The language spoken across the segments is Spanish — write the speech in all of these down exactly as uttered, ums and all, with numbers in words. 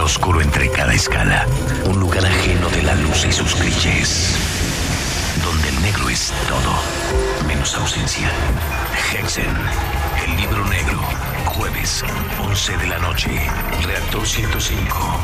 oscuro entre cada escala. Un lugar ajeno de la luz y sus clichés. Donde el negro es todo, menos ausencia. Hexen, el libro negro. Jueves, once de la noche. Reactor ciento cinco.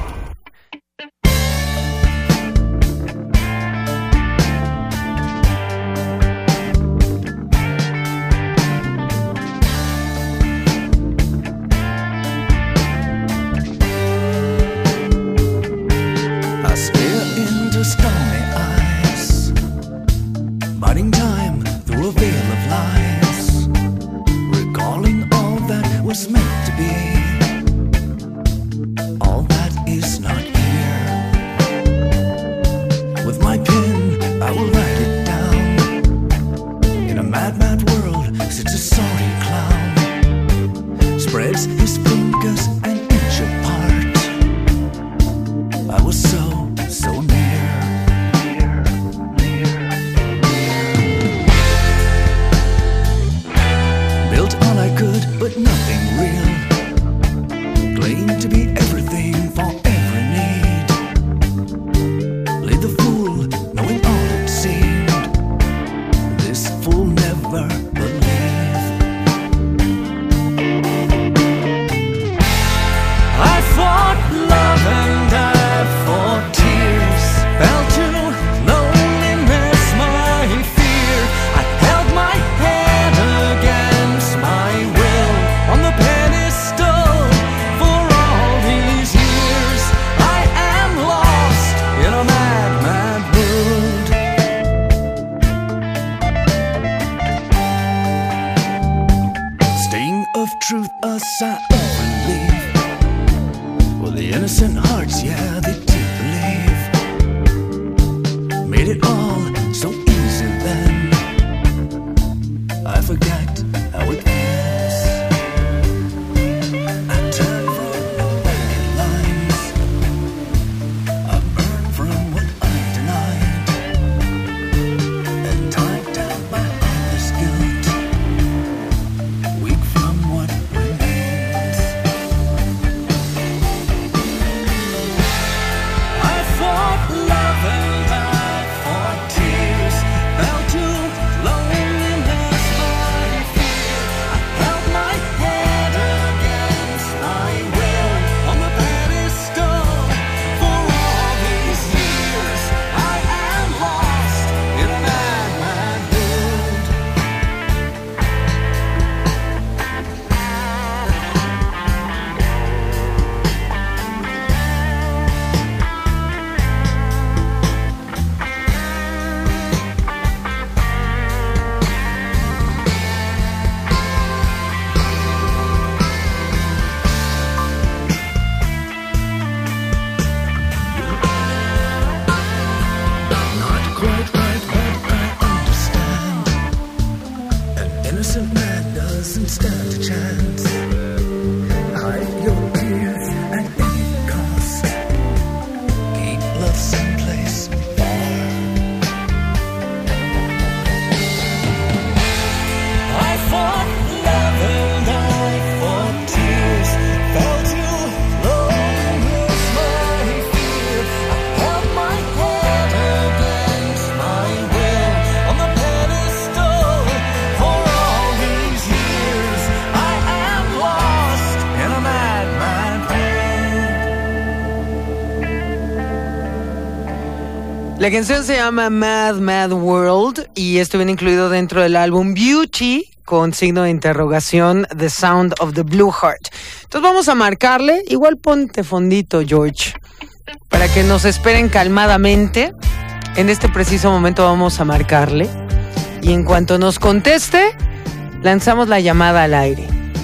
La canción se llama Mad Mad World y esto viene incluido dentro del álbum Beauty con signo de interrogación, The Sound of the Blue Heart. Entonces vamos a marcarle, igual ponte fondito, George, para que nos esperen calmadamente. En este preciso momento vamos a marcarle y en cuanto nos conteste, lanzamos la llamada al aire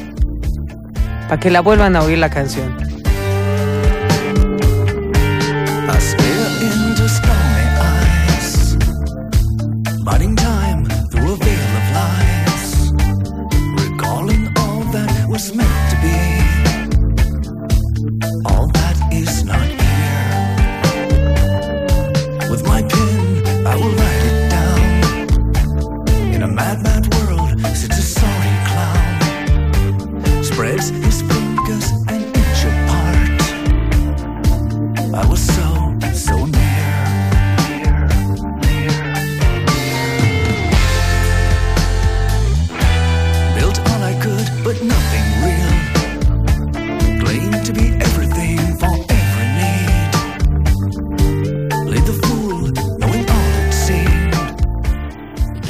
para que la vuelvan a oír la canción. Biding time through a veil of lies, recalling all that was meant to be, all that is not here. With my pen I will write it down. In a mad, mad world sits a sorry clown, spreads his fingers and inch apart.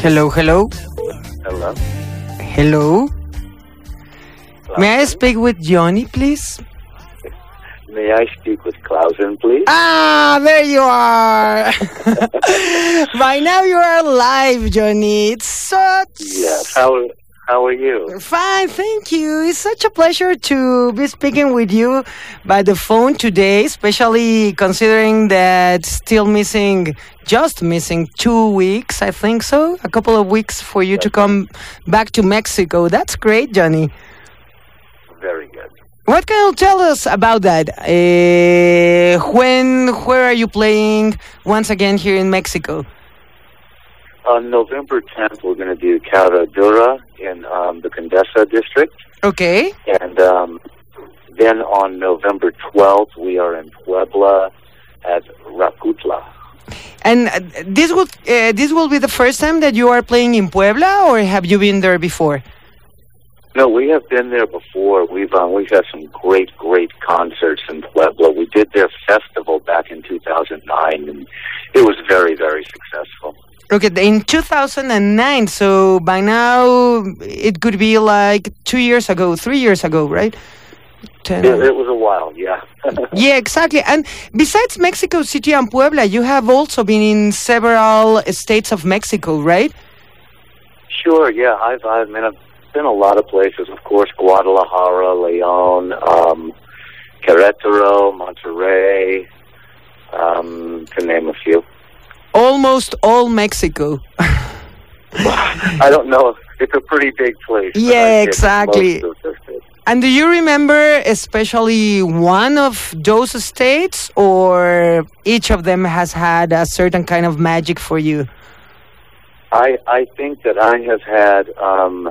Hello, hello. Hello. Hello. May I speak with Johnny, please? May I speak with Clausen, please? Ah, there you are. By now you are live, Johnny. It's such... Yes. How, how are you? Fine, thank you. It's such a pleasure to be speaking with you by the phone today, especially considering that still missing, just missing two weeks, I think so, a couple of weeks for you to come back to Mexico. That's great, Johnny. Very good. What can you tell us about that? Uh, when, where are you playing once again here in Mexico? On November tenth, we're going to do Caradura in um, the Condesa district. Okay. And um, then on November twelfth, we are in Puebla at Racutla. And uh, this will uh, this will be the first time that you are playing in Puebla, or have you been there before? No, we have been there before. We've um, we've had some great, great concerts in Puebla. We did their festival back in two thousand nine, and it was very, very successful. Okay, in two thousand nine, so by now it could be like two years ago, three years ago, right? Ten. It, it was a while, yeah. Yeah, exactly. And besides Mexico City and Puebla, you have also been in several states of Mexico, right? Sure, yeah. I've I've been, I've been a lot of places, of course, Guadalajara, León, um, Querétaro, Monterrey, um, to name a few. Almost all Mexico. I don't know. It's a pretty big place. Yeah, exactly. And do you remember especially one of those states, or each of them has had a certain kind of magic for you? I I think that I have had um,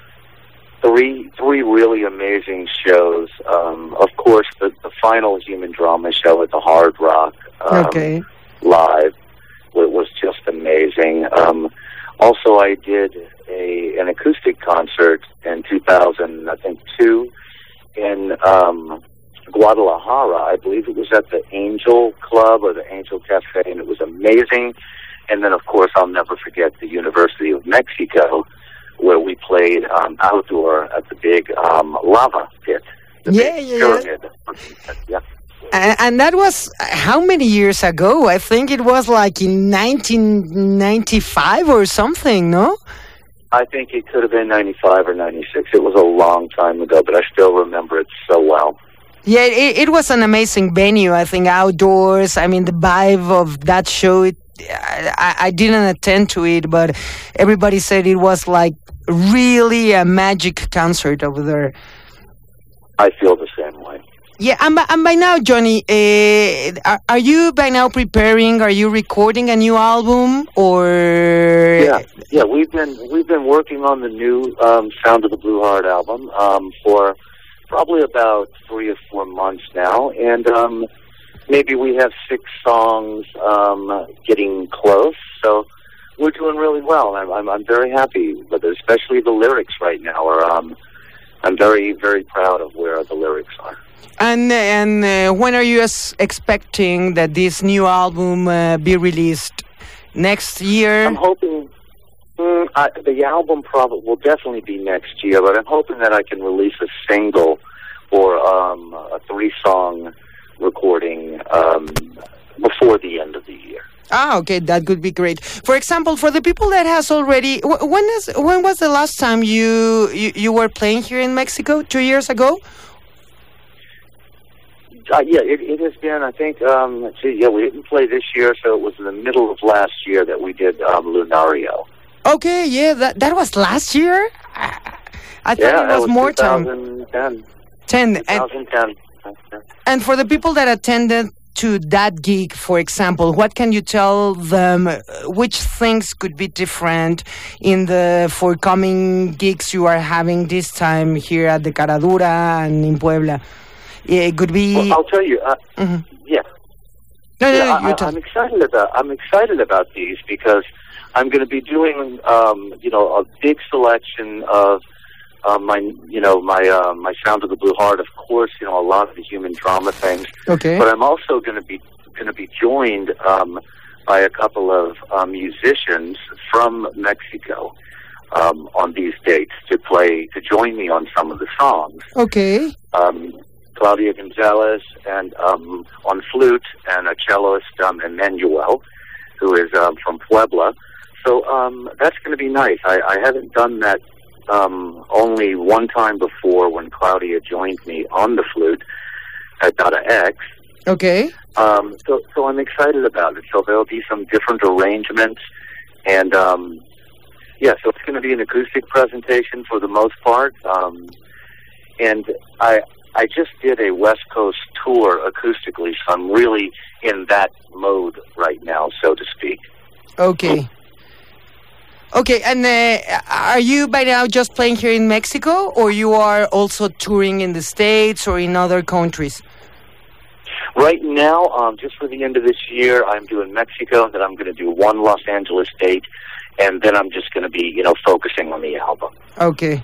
three three really amazing shows. Um, of course, the, the final Human Drama show at the Hard Rock um, Okay. live it was just amazing. Um, also, I did a an acoustic concert in two thousand, I think, two in um, Guadalajara. I believe it was at the Angel Club or the Angel Cafe, and it was amazing. And then, of course, I'll never forget the University of Mexico, where we played um, outdoor at the big um, lava pit. The Yeah, big yeah, pyramid. Yeah. And, and that was how many years ago? I think it was like in nineteen ninety-five or something, no? I think it could have been ninety-five or ninety-six. It was a long time ago, but I still remember it so well. Yeah, it, it was an amazing venue, I think, outdoors. I mean, the vibe of that show, it, I, I didn't attend to it, but everybody said it was like really a magic concert over there. I feel the same way. Yeah, and by, and by now, Johnny, uh, are, are you by now preparing? Are you recording a new album, or? Yeah, yeah, we've been we've been working on the new um, Sound of the Blue Heart album um, for probably about three or four months now, and um, maybe we have six songs um, getting close. So we're doing really well. I'm I'm, I'm very happy with it, especially the lyrics right now. Are um, I'm very very proud of where the lyrics are. And and uh, when are you as expecting that this new album uh, be released? Next year? I'm hoping mm, I, the album probably will definitely be next year, but I'm hoping that I can release a single or um, a three-song recording um, before the end of the year. Ah, okay, that could be great. For example, for the people that has already, when is when was the last time you you, you were playing here in Mexico? Two years ago? Uh, yeah, it, it has been, I think, um, gee, yeah, we didn't play this year, so it was in the middle of last year that we did um, Lunario. Okay, yeah, that that was last year? I, I thought Yeah, it that was, was more time. twenty ten. ten. And, twenty ten. and for the people that attended to that gig, for example, what can you tell them? uh, Which things could be different in the forthcoming gigs you are having this time here at the Caradura and in Puebla? It could be... Well, I'll tell you, uh, Mhm. yeah. No, no, Yeah, no, you I, tell. I'm excited about. I'm excited about these because I'm going to be doing, um, you know, a big selection of uh, my, you know, my uh, my Sound of the Blue Heart. Of course, you know, a lot of the Human Drama things. Okay. But I'm also going to be going to be joined um, by a couple of um, musicians from Mexico um, on these dates to play, to join me on some of the songs. Okay. Um, Claudia Gonzalez and um, on flute, and a celloist, um, Emmanuel, who is um, from Puebla. So um, that's going to be nice. I, I haven't done that um, only one time before when Claudia joined me on the flute at Dada X. Okay. Um, so, so I'm excited about it. So there'll be some different arrangements, and um, yeah, so it's going to be an acoustic presentation for the most part. Um, and I, I just did a West Coast tour acoustically, so I'm really in that mode right now, so to speak. Okay. Okay, and uh, are you by now just playing here in Mexico, or you are also touring in the States or in other countries? Right now, um, just for the end of this year, I'm doing Mexico, and then I'm going to do one Los Angeles date, and then I'm just going to be, you know, focusing on the album. Okay.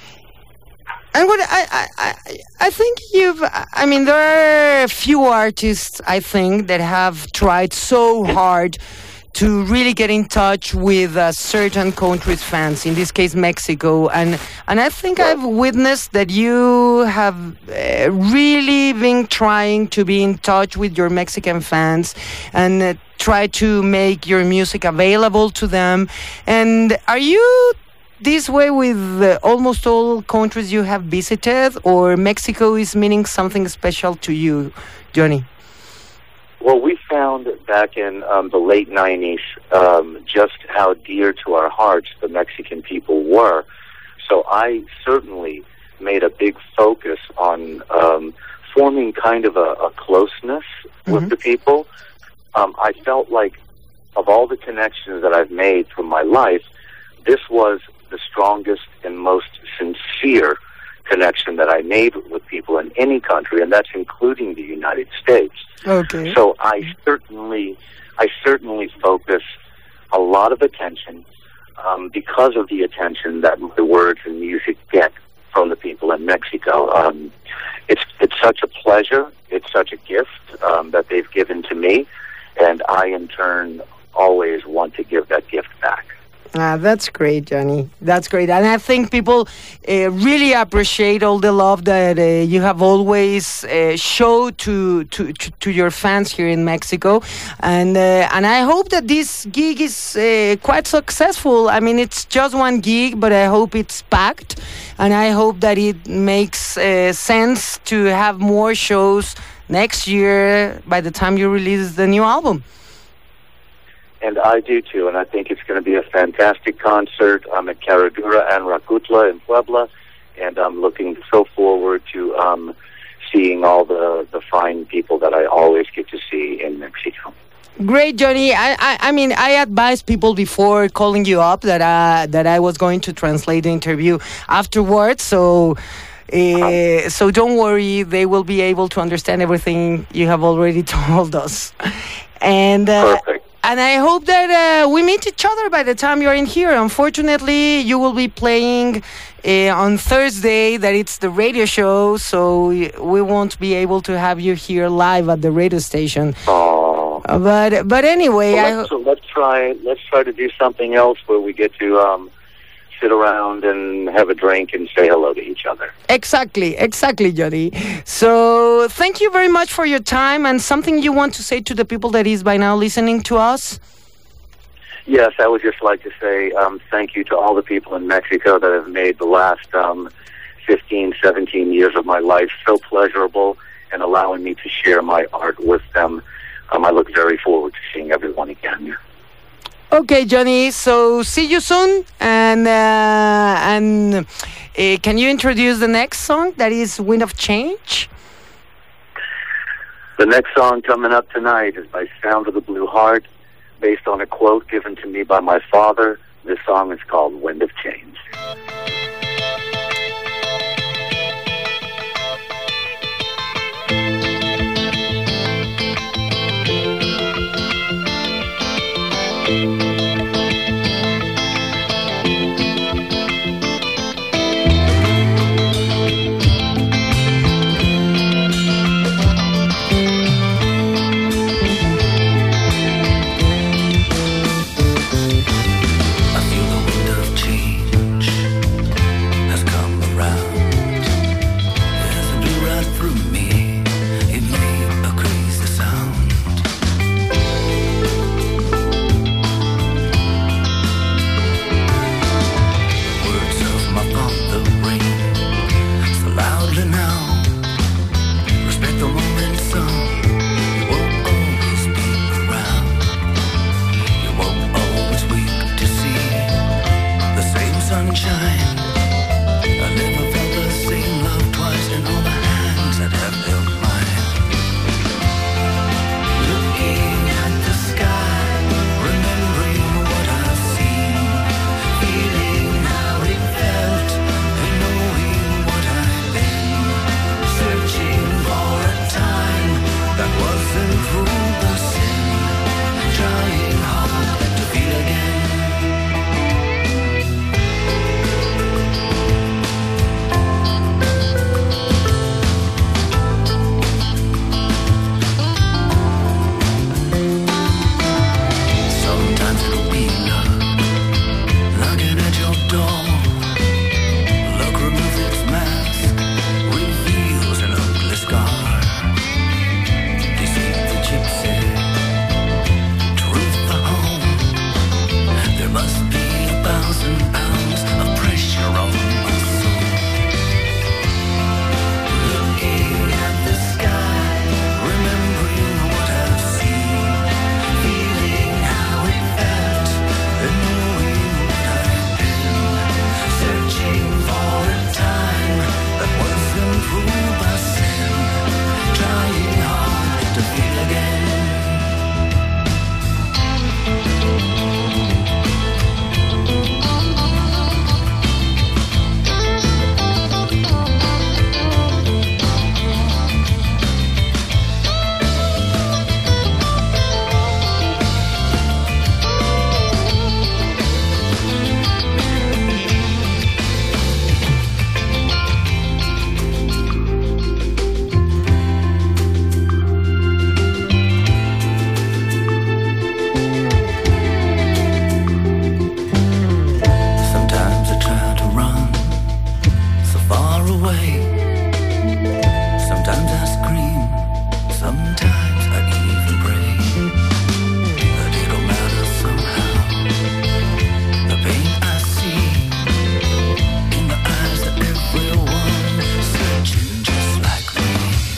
And what I, I, I think you've, I mean, there are a few artists, I think, that have tried so hard to really get in touch with uh, certain countries' fans, in this case Mexico, and and I think I've witnessed that you have uh, really been trying to be in touch with your Mexican fans and uh, try to make your music available to them. And are you this way with uh, almost all countries you have visited, or Mexico is meaning something special to you, Johnny? Well, we found back in um, the late nineties um, just how dear to our hearts the Mexican people were. So I certainly made a big focus on um, forming kind of a, a closeness mm-hmm. with the people. Um, I felt like of all the connections that I've made through my life, this was the strongest and most sincere connection that I made with people in any country, and that's including the United States. Okay. So I certainly, I certainly focus a lot of attention um, because of the attention that the words and music get from the people in Mexico. Um, it's it's such a pleasure. It's such a gift um, that they've given to me, and I in turn always want to give that gift back. Ah, that's great, Johnny. That's great. And I think people uh, really appreciate all the love that uh, you have always uh, showed to, to, to, to your fans here in Mexico. And uh, and I hope that this gig is uh, quite successful. I mean, it's just one gig, but I hope it's packed. And I hope that it makes uh, sense to have more shows next year by the time you release the new album. And I do too, and I think it's going to be a fantastic concert. I'm at Caradura and Racutla in Puebla, and I'm looking so forward to um, seeing all the, the fine people that I always get to see in Mexico. Great, Johnny. I, I, I mean, I advised people before calling you up that I, that I was going to translate the interview afterwards, so... Uh, so don't worry, they will be able to understand everything you have already told us. And uh, Perfect. And I hope that uh, we meet each other by the time you're in here. Unfortunately, you will be playing uh, on Thursday, that it's the radio show, so we won't be able to have you here live at the radio station. Oh. Uh, but but anyway, well, I let's, so let's try let's try to do something else where we get to um, sit around and have a drink and say hello to each other. Exactly, exactly, Johnny. So thank you very much for your time, and something you want to say to the people that is by now listening to us? Yes, I would just like to say um, thank you to all the people in Mexico that have made the last um, fifteen, seventeen years of my life so pleasurable and allowing me to share my art with them. Um, I look very forward to seeing everyone again. Okay, Johnny. So see you soon, and uh, and uh, can you introduce the next song? That is "Wind of Change." The next song coming up tonight is by Sound of the Blue Heart, based on a quote given to me by my father. This song is called "Wind of Change." far away. Sometimes I scream, sometimes I even pray, but it don't matter somehow. The pain I see in the eyes of everyone searching just like me.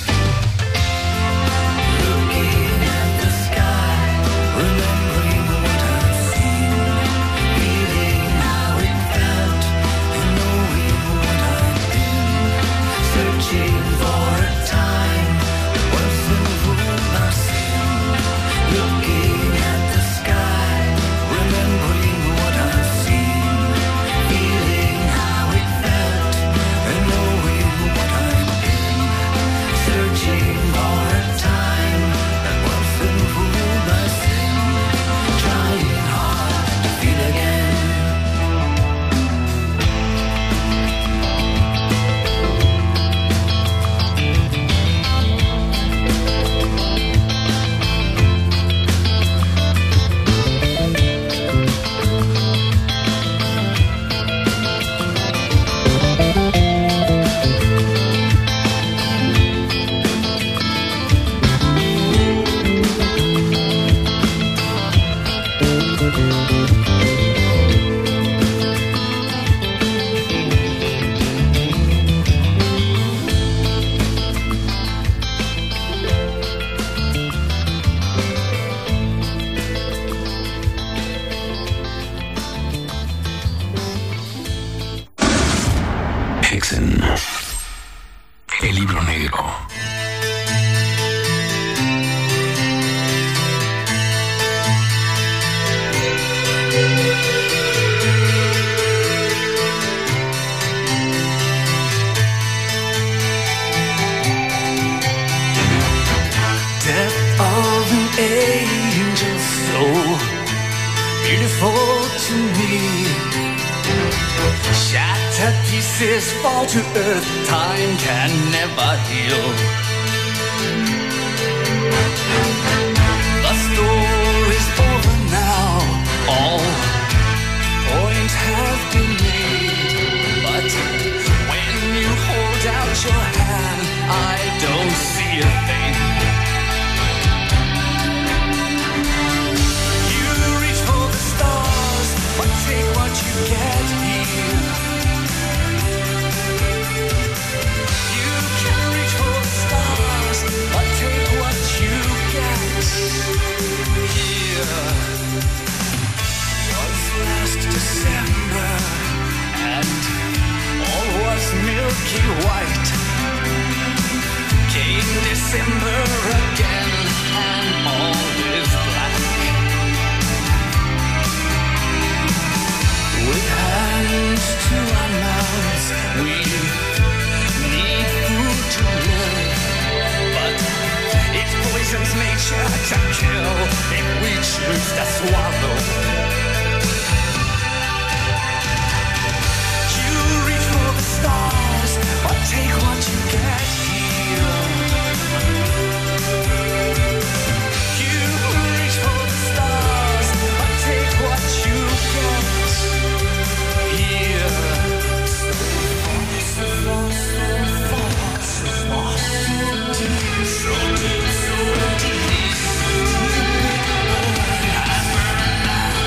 Looking at the sky, remembering what I've seen, feeling how it felt, and knowing what I've been. Searching for a time that wasn't ruled by sin. Looking at the sky, remembering what I've seen, feeling how it felt, and knowing what I've been. Searching for a time that wasn't ruled by sin. Trying hard to feel again. Hexen. El libro negro. Death of an angel, so beautiful to me. Shattered pieces fall to earth, time can never heal. The story's over now, all points have been made. But when you hold out your hand, I don't see a thing. You reach for the stars, but take what you get here. You can reach for the stars, but take what you get here. Was last December, and all was milky white. Came December again, and all is black. With hands to our mouths, we need food to live. But it poisons nature to kill if we choose to swallow. You reach for the stars, but take what you get here. You reach for the stars, but take what you get here. So far, so far, so far, so deep, so deep, so deep. I burn out.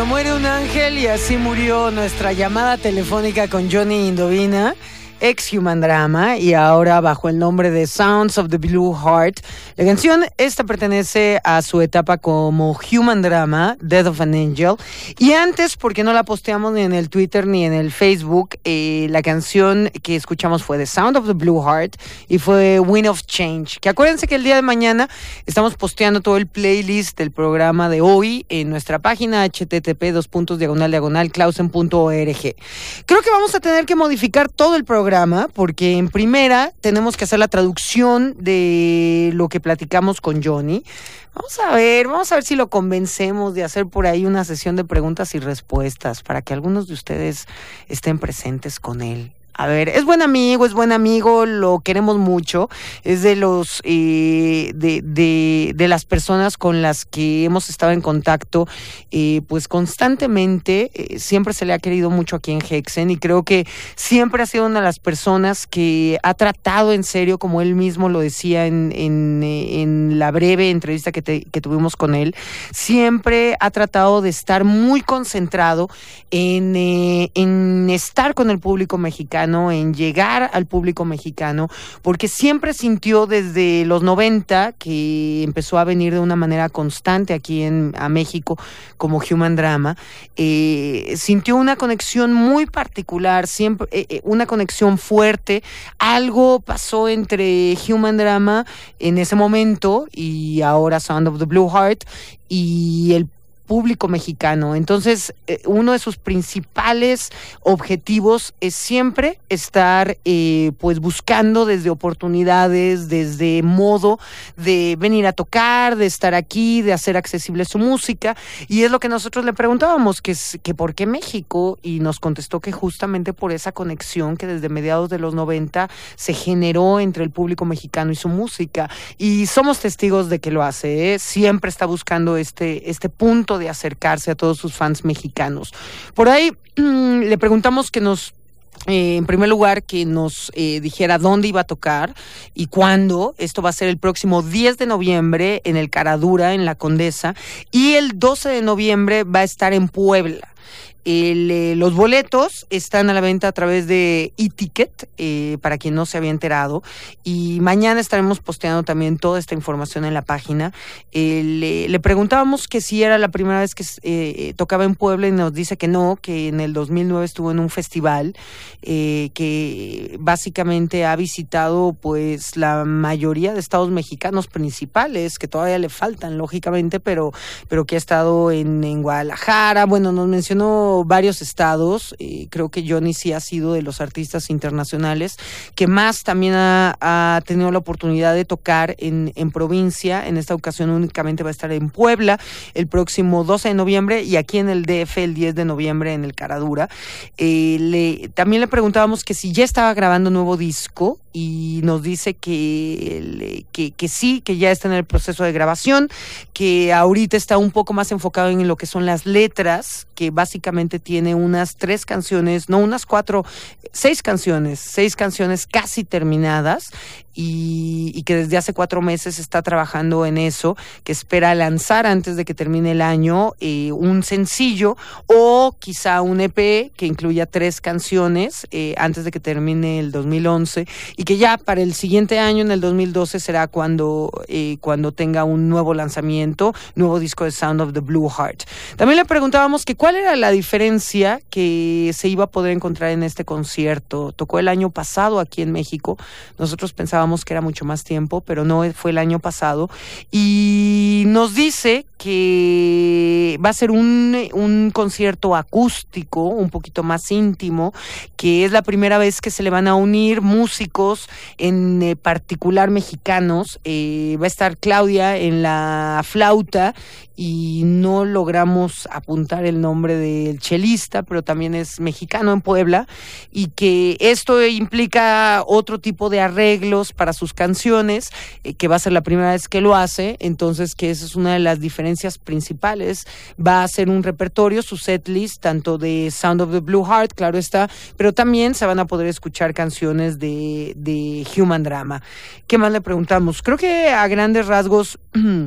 muere un ángel y así murió nuestra llamada telefónica con Johnny Indovina, ex Human Drama, y ahora bajo el nombre de Sounds of the Blue Heart. La canción esta pertenece a su etapa como Human Drama, Death of an Angel, y antes, porque no la posteamos ni en el Twitter ni en el Facebook, eh, la canción que escuchamos fue The Sound of the Blue Heart y fue Wind of Change, que acuérdense que el día de mañana estamos posteando todo el playlist del programa de hoy en nuestra página http dos puntos diagonal diagonal clausen punto org. Creo que vamos a tener que modificar todo el programa porque en primera tenemos que hacer la traducción de lo que platicamos con Johnny. Vamos a ver, vamos a ver si lo convencemos de hacer por ahí una sesión de preguntas y respuestas para que algunos de ustedes estén presentes con él. A ver, es buen amigo, es buen amigo, lo queremos mucho, es de los eh, de, de, de las personas con las que hemos estado en contacto eh, pues constantemente, eh, siempre se le ha querido mucho aquí en Hexen y creo que siempre ha sido una de las personas que ha tratado en serio, como él mismo lo decía en, en, en la breve entrevista que, te, que tuvimos con él, siempre ha tratado de estar muy concentrado en, eh, en estar con el público mexicano, en llegar al público mexicano, porque siempre sintió desde los noventa que empezó a venir de una manera constante aquí en a México como Human Drama, eh, sintió una conexión muy particular, siempre eh, una conexión fuerte. Algo pasó entre Human Drama en ese momento y ahora Sound of the Blue Heart y el público mexicano. Entonces, eh, uno de sus principales objetivos es siempre estar eh, pues buscando desde oportunidades, desde modo de venir a tocar, de estar aquí, de hacer accesible su música, y es lo que nosotros le preguntábamos, que, es, que por qué México, y nos contestó que justamente por esa conexión que desde mediados de los noventa se generó entre el público mexicano y su música, y somos testigos de que lo hace, ¿eh? Siempre está buscando este, este punto de acercarse a todos sus fans mexicanos. Por ahí mmm, le preguntamos que nos Eh, en primer lugar, que nos eh, dijera dónde iba a tocar y cuándo. Esto va a ser el próximo diez de noviembre en el Caradura, en la Condesa, y el doce de noviembre va a estar en Puebla. El, eh, los boletos están a la venta a través de eTicket, eh, para quien no se había enterado, y mañana estaremos posteando también toda esta información en la página. Eh, le, le preguntábamos que si era la primera vez que eh, tocaba en Puebla y nos dice que no, que en el dos mil nueve estuvo en un festival eh, que básicamente ha visitado pues la mayoría de estados mexicanos principales, que todavía le faltan lógicamente, pero, pero que ha estado en, en Guadalajara. Bueno, nos mencionó varios estados. Eh, creo que Johnny sí ha sido de los artistas internacionales que más también ha, ha tenido la oportunidad de tocar en, en provincia. En esta ocasión únicamente va a estar en Puebla el próximo doce de noviembre y aquí en el D F el diez de noviembre en el Caradura. Eh, le, también le preguntábamos que si ya estaba grabando un nuevo disco y nos dice que, que, que sí, que ya está en el proceso de grabación, que ahorita está un poco más enfocado en lo que son las letras, que básicamente tiene unas tres canciones, no unas cuatro, seis canciones, seis canciones casi terminadas, y, y que desde hace cuatro meses está trabajando en eso, que espera lanzar antes de que termine el año eh, un sencillo o quizá un E P que incluya tres canciones eh, antes de que termine el dos mil once, y que ya para el siguiente año, en el dos mil doce, será cuando, eh, cuando tenga un nuevo lanzamiento, nuevo disco de Sound of the Blue Heart. También le preguntábamos que cuál era la diferencia que se iba a poder encontrar en este concierto. Tocó el año pasado aquí en México, nosotros pensábamos que era mucho más tiempo, pero no, fue el año pasado, y nos dice que va a ser un, un concierto acústico, un poquito más íntimo, que es la primera vez que se le van a unir músicos, en eh, particular mexicanos. Eh, va a estar Claudia en la flauta, y no logramos apuntar el nombre del chelista, pero también es mexicano en Puebla, y que esto implica otro tipo de arreglos para sus canciones, eh, que va a ser la primera vez que lo hace, entonces que esa es una de las diferencias principales. Va a hacer un repertorio, su setlist, tanto de Sound of the Blue Heart, claro está, pero también se van a poder escuchar canciones de, de Human Drama. ¿Qué más le preguntamos? Creo que a grandes rasgos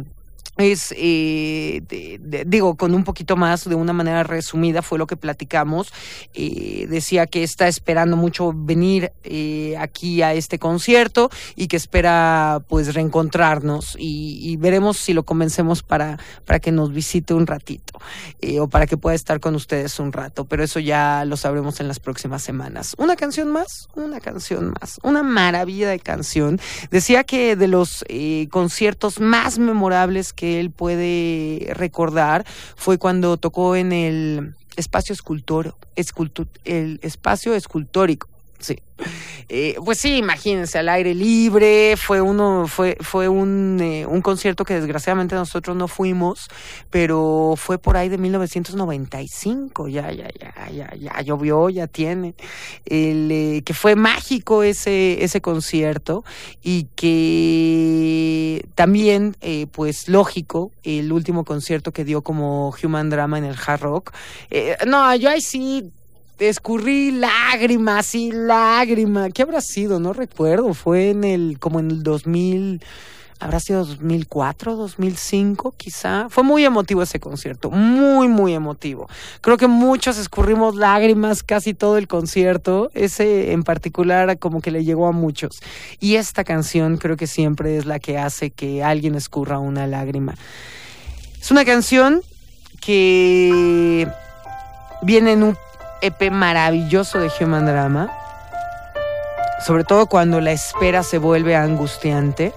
es, eh, de, de, digo, con un poquito más, de una manera resumida, fue lo que platicamos. Eh, decía que está esperando mucho venir eh, aquí a este concierto y que espera pues reencontrarnos y, y veremos si lo convencemos para, para que nos visite un ratito eh, o para que pueda estar con ustedes un rato, pero eso ya lo sabremos en las próximas semanas. ¿Una canción más? Una canción más. Una maravilla de canción. Decía que de los eh, conciertos más memorables que él puede recordar fue cuando tocó en el espacio escultor, escultu, el espacio escultórico. Sí. Eh, pues sí, imagínense, al aire libre, fue uno, fue, fue un, eh, un concierto que desgraciadamente nosotros no fuimos, pero fue por ahí de mil novecientos noventa y cinco, ya, ya, ya, ya, ya llovió, ya tiene, el, eh, que fue mágico ese, ese concierto y que también, eh, pues lógico, el último concierto que dio como Human Drama en el Hard Rock, eh, no, yo ahí sí escurrí lágrimas y lágrimas. ¿Qué habrá sido? No recuerdo. Fue en el, como en el dos mil, habrá sido dos mil cuatro, dos mil cinco, quizá. Fue muy emotivo ese concierto, muy, muy emotivo. Creo que muchos escurrimos lágrimas casi todo el concierto. Ese en particular como que le llegó a muchos. Y esta canción creo que siempre es la que hace que alguien escurra una lágrima. Es una canción que viene en un E P maravilloso de Human Drama, sobre todo cuando la espera se vuelve angustiante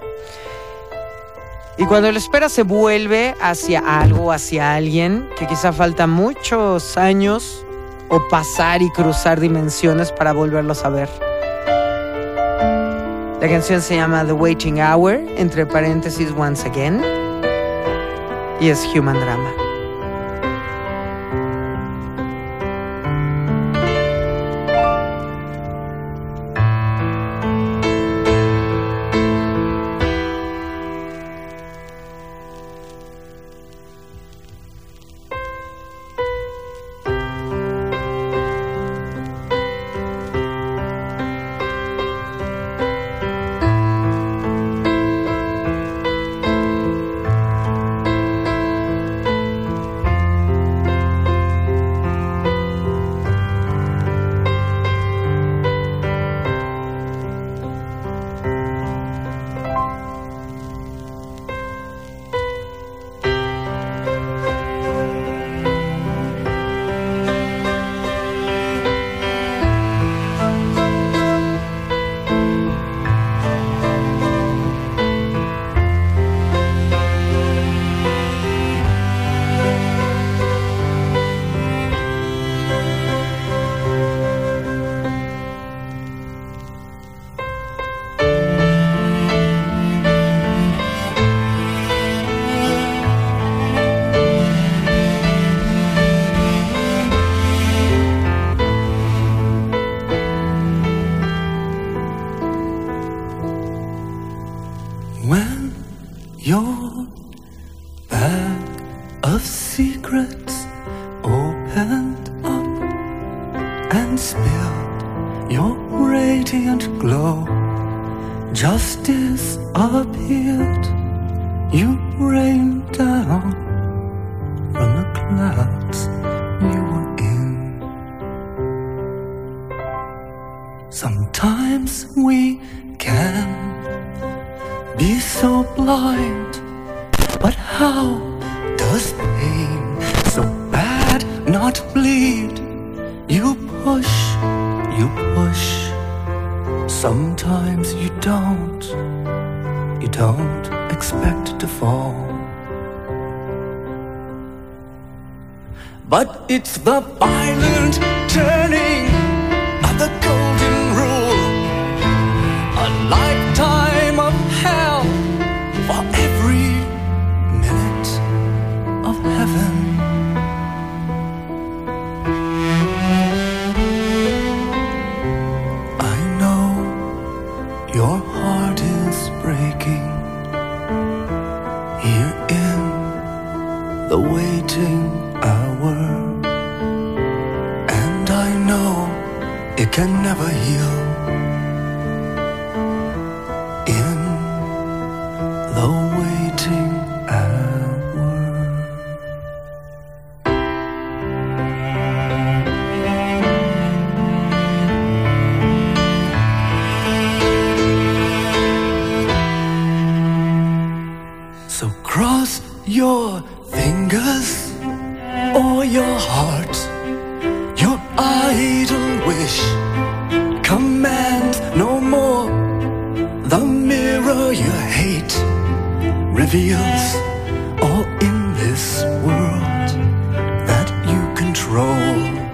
y cuando la espera se vuelve hacia algo, hacia alguien que quizá falta muchos años o pasar y cruzar dimensiones para volverlos a ver. La canción se llama The Waiting Hour, entre paréntesis Once Again, y es Human Drama. When your bag of secrets opened up and spilled your radiant glow, justice appeared, you rained down from the clouds you were in. Sometimes we can be so blind, but how does pain so bad not bleed? You push, you push, sometimes you don't, you don't expect to fall. But it's the violent turning of the golden rule, a lifetime of hell for every minute of heaven. I know your heart is breaking here in the waiting hour, and I know it can never heal in the waiting hour. feels all in this world that you control.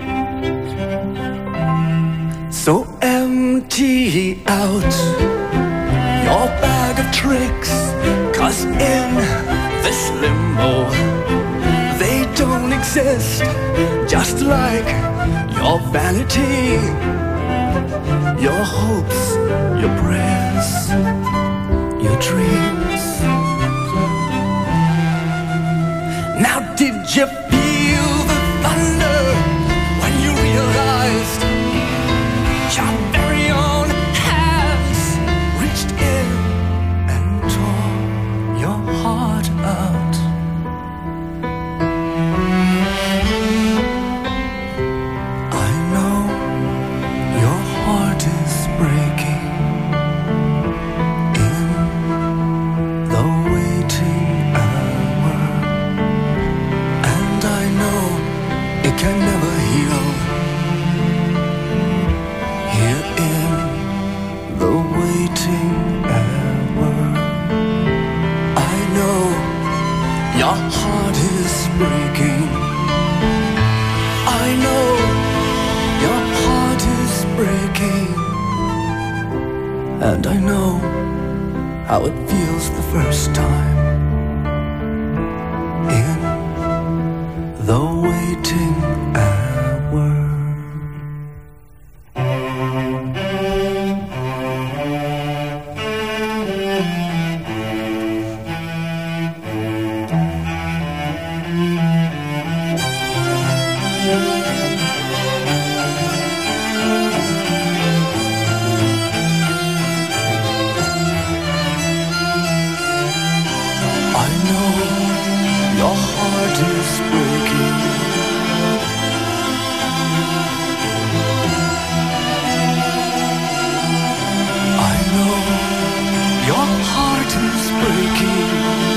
So empty out your bag of tricks, 'cause in this limbo they don't exist, just like your vanity, your hopes, your prayers, your dreams. Now did you feel the thunder when you realized your very own hands reached in and tore your heart out? I know your heart is breaking in the waiting hour, and I know it can never heal here in the waiting hour. I know your heart is breaking. I know your heart is breaking, and I know how it feels the first time in the waiting hour. I know your heart is breaking. I know your heart is breaking.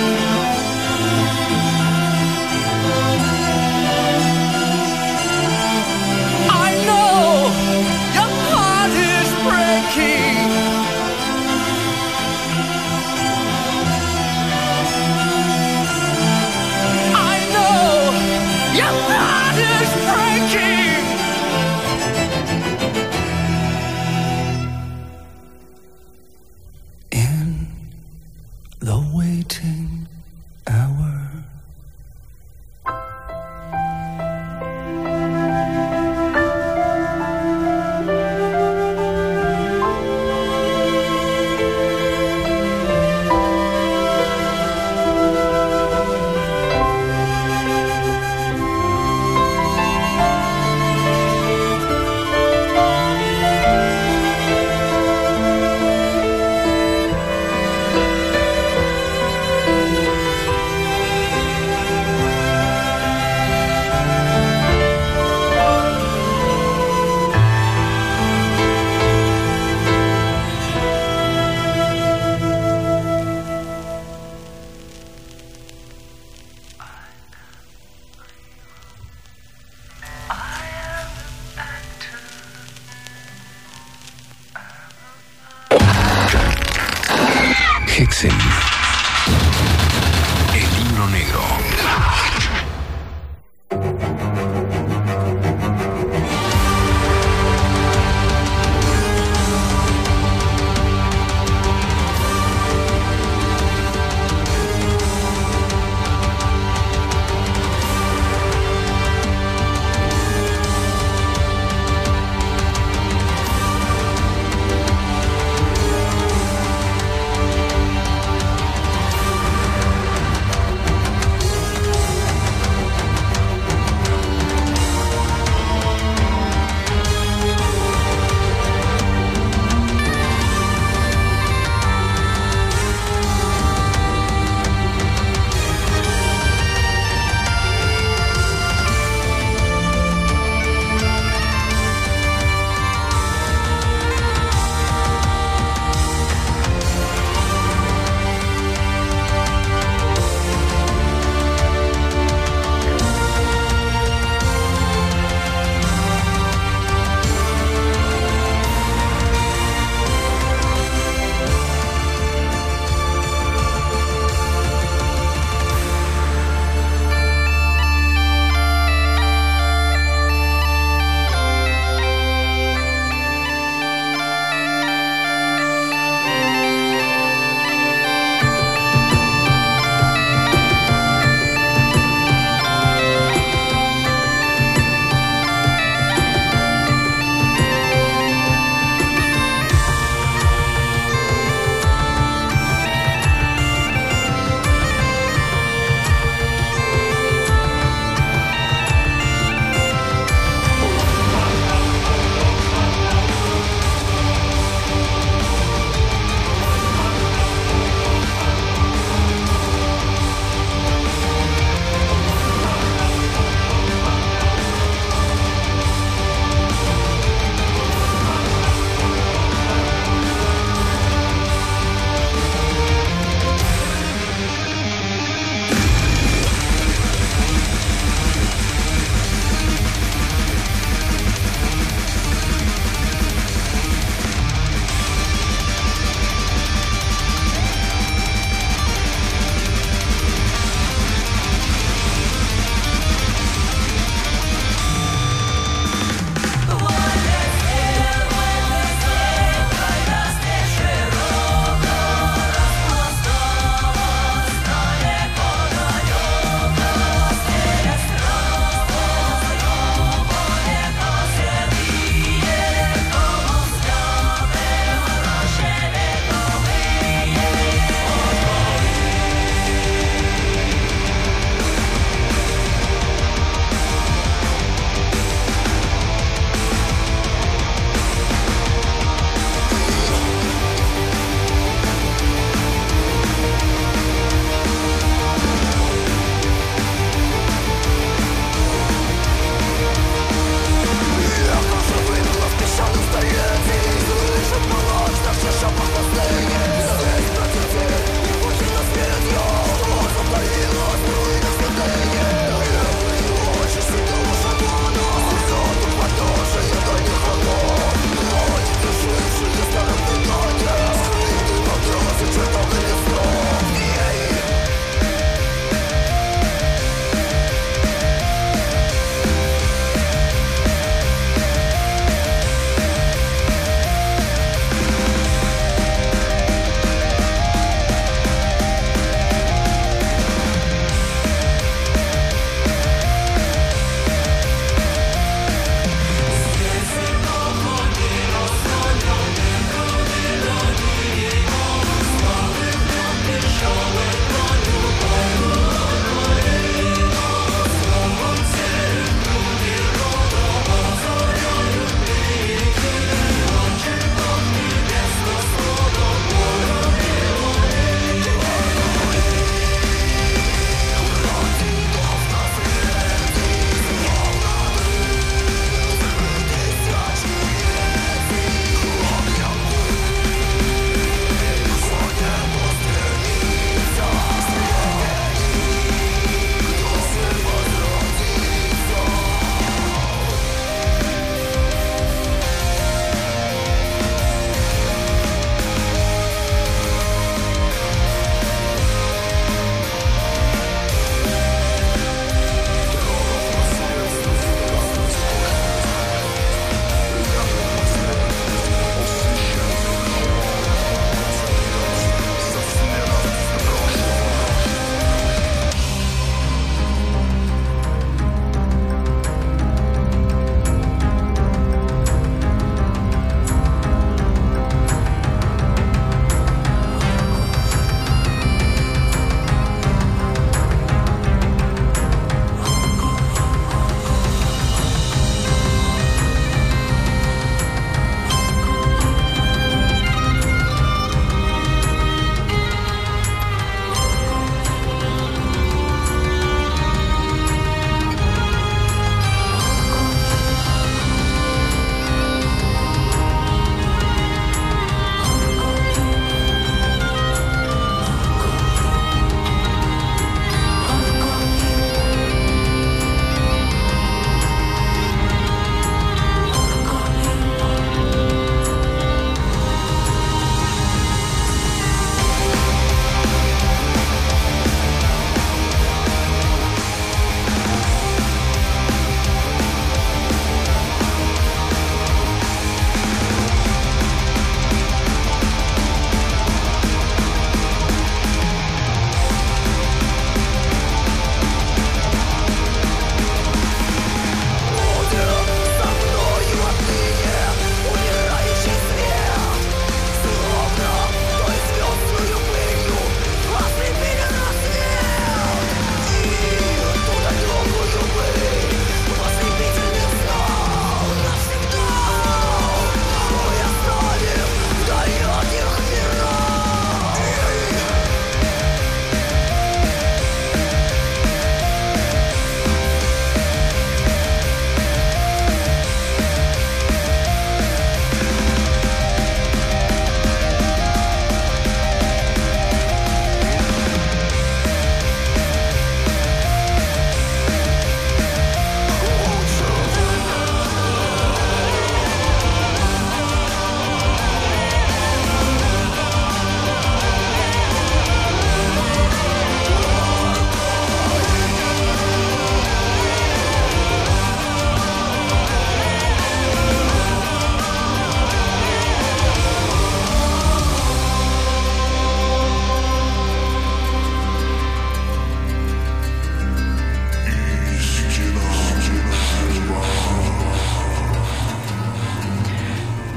I know your heart is breaking. I know your heart is breaking. In the waiting hour. Hexen. El libro negro.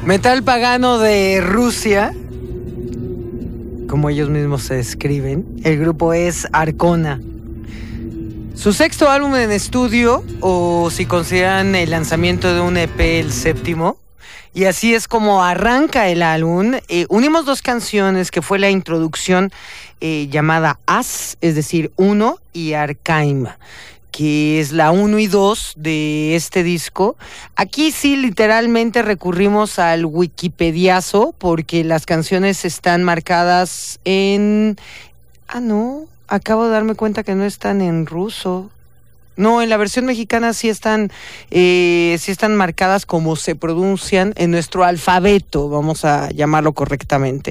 Metal pagano de Rusia, como ellos mismos se describen. El grupo es Arcona. Su sexto álbum en estudio, o si consideran el lanzamiento de un E P, el séptimo. Y así es como arranca el álbum. Eh, unimos dos canciones que fue la introducción eh, llamada As, es decir, uno, y Arcaima, que es la uno y dos de este disco. Aquí sí literalmente recurrimos al wikipediazo porque las canciones están marcadas en... Ah, no, acabo de darme cuenta que no están en ruso. No, en la versión mexicana sí están, eh, sí están marcadas como se pronuncian en nuestro alfabeto, vamos a llamarlo correctamente.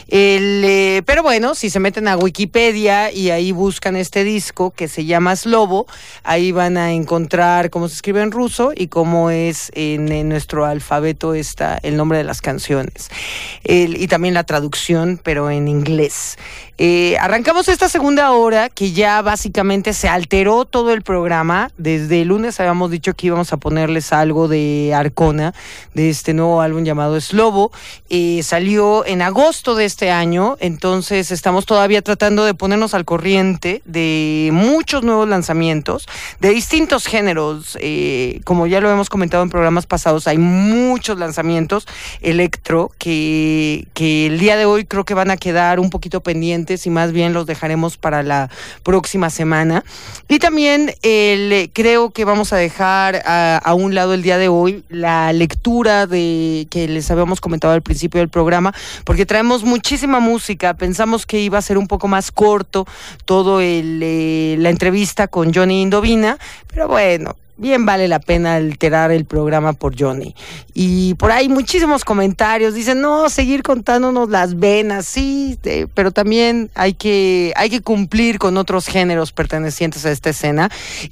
El, eh, pero bueno, si se meten a Wikipedia y ahí buscan este disco que se llama Slovo, ahí van a encontrar cómo se escribe en ruso y cómo es en, en nuestro alfabeto está el nombre de las canciones. El, y también la traducción, pero en inglés. Eh, arrancamos esta segunda hora que ya básicamente se alteró todo el programa. Desde el lunes habíamos dicho que íbamos a ponerles algo de Arcona, de este nuevo álbum llamado Slovo. Eh, salió en agosto de este año, entonces estamos todavía tratando de ponernos al corriente de muchos nuevos lanzamientos de distintos géneros. Eh, como ya lo hemos comentado en programas pasados, hay muchos lanzamientos electro que, que el día de hoy creo que van a quedar un poquito pendientes y más bien los dejaremos para la próxima semana. Y también el, creo que vamos a dejar a, a un lado el día de hoy la lectura de que les habíamos comentado al principio del programa, porque traemos muchísima música. Pensamos que iba a ser un poco más corto todo el, eh, la entrevista con Johnny Indovina, pero bueno, bien vale la pena alterar el programa por Johnny. Y por ahí muchísimos comentarios dicen, no, seguir contándonos las venas, sí, eh, pero también hay que, hay que cumplir con otros géneros pertenecientes a esta escena.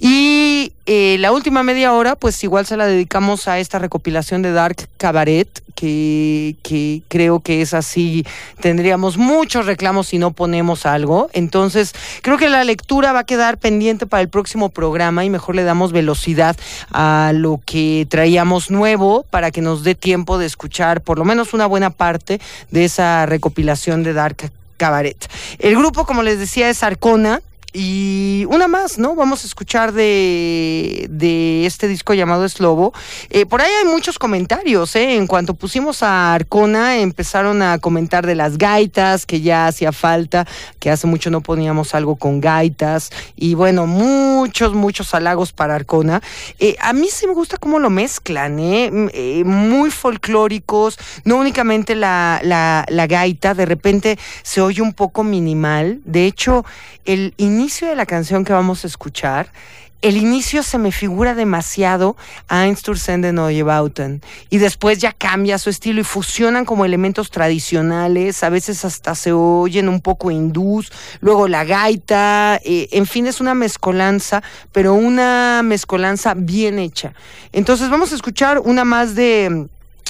Y eh, la última media hora, pues igual se la dedicamos a esta recopilación de Dark Cabaret, que, que creo que es así, tendríamos muchos reclamos si no ponemos algo. Entonces, creo que la lectura va a quedar pendiente para el próximo programa y mejor le damos velocidad a lo que traíamos nuevo para que nos dé tiempo de escuchar por lo menos una buena parte de esa recopilación de Dark Cabaret. El grupo, como les decía, es Arcona. Y una más, ¿no? Vamos a escuchar de, de este disco llamado Slovo. Eh, por ahí hay muchos comentarios, ¿eh? En cuanto pusimos a Arcona, empezaron a comentar de las gaitas, que ya hacía falta, que hace mucho no poníamos algo con gaitas. Y bueno, muchos, muchos halagos para Arcona. Eh, a mí sí me gusta cómo lo mezclan, ¿eh? eh muy folclóricos, no únicamente la, la, la gaita, de repente se oye un poco minimal. De hecho, el inicio de la canción que vamos a escuchar, el inicio se me figura demasiado a Einstürzende Neue Bauten y después ya cambia su estilo y fusionan como elementos tradicionales, a veces hasta se oyen un poco hindús, luego la gaita, eh, en fin, es una mezcolanza, pero una mezcolanza bien hecha. Entonces vamos a escuchar una más de...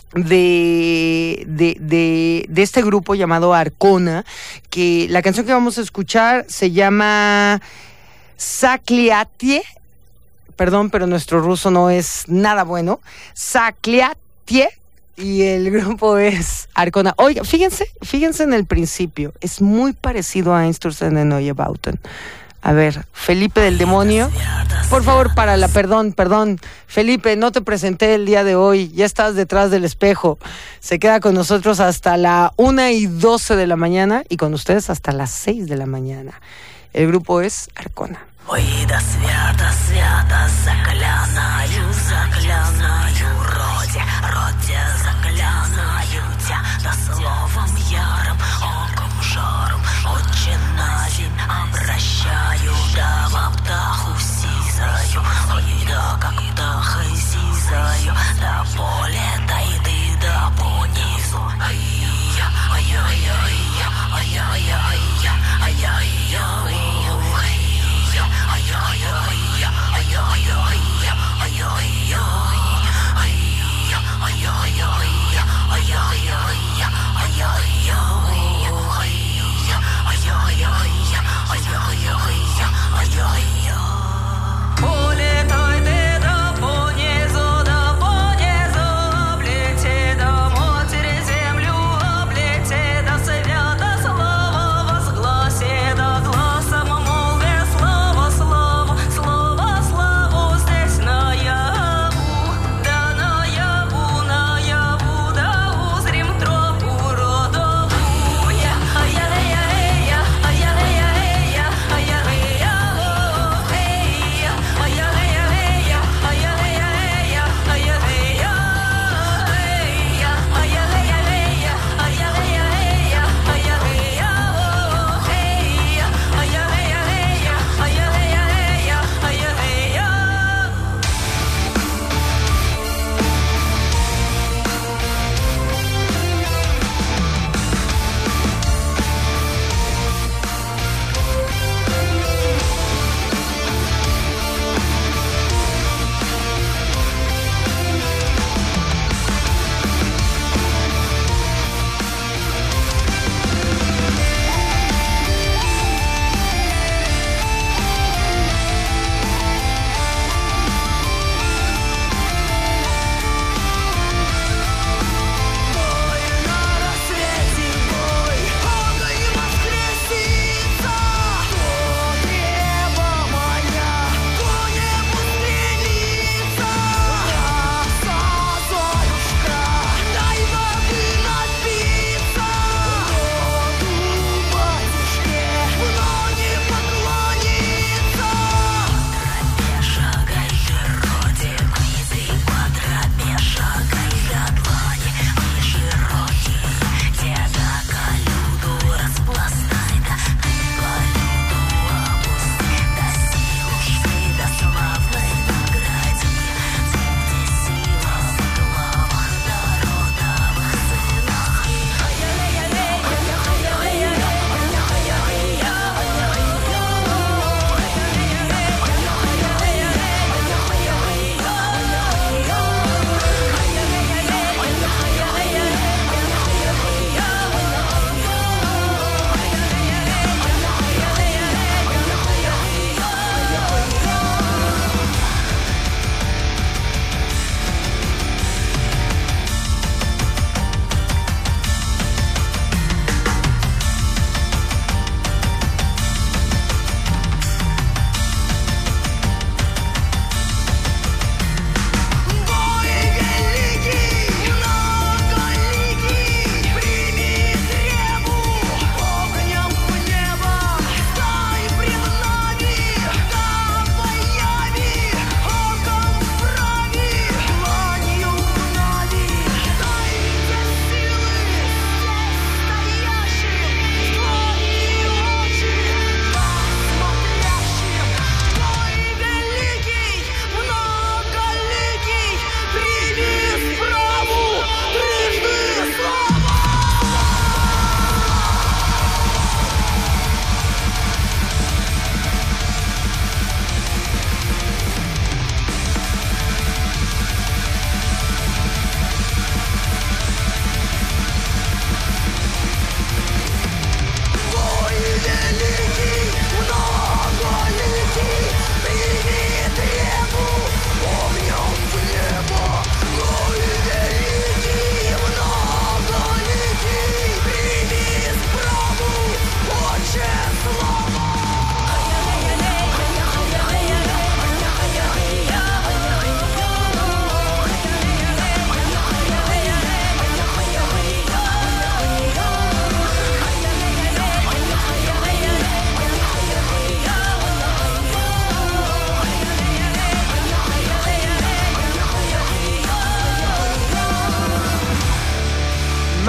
De, de, de, de este grupo llamado Arcona, que la canción que vamos a escuchar se llama Zakliatie, perdón, pero nuestro ruso no es nada bueno, Zakliatie, y el grupo es Arcona. Oiga, fíjense, fíjense en el principio, es muy parecido a Einstürzende Neue Bauten. A ver, Felipe del Demonio, por favor, párala, perdón, perdón. Felipe, no te presenté el día de hoy, ya estás detrás del espejo. Se queda con nosotros hasta la una y doce de la mañana y con ustedes hasta las seis de la mañana. El grupo es Arcona. Выйда свято, свято, заклянаю, заклянаю, роде, роде, заклянаю тебя, да словом ярым, оком жаром, отче на земь обращаю, да в птаху сизаю, ой, да как птаха сизаю, да полетай ты, да понизу, ай-я, ай-я-я-я, ай-я-я-я, ай-я-я-я. Ay, ay, ay, ay, ay, ay, ay, ay, ay, ay, ay,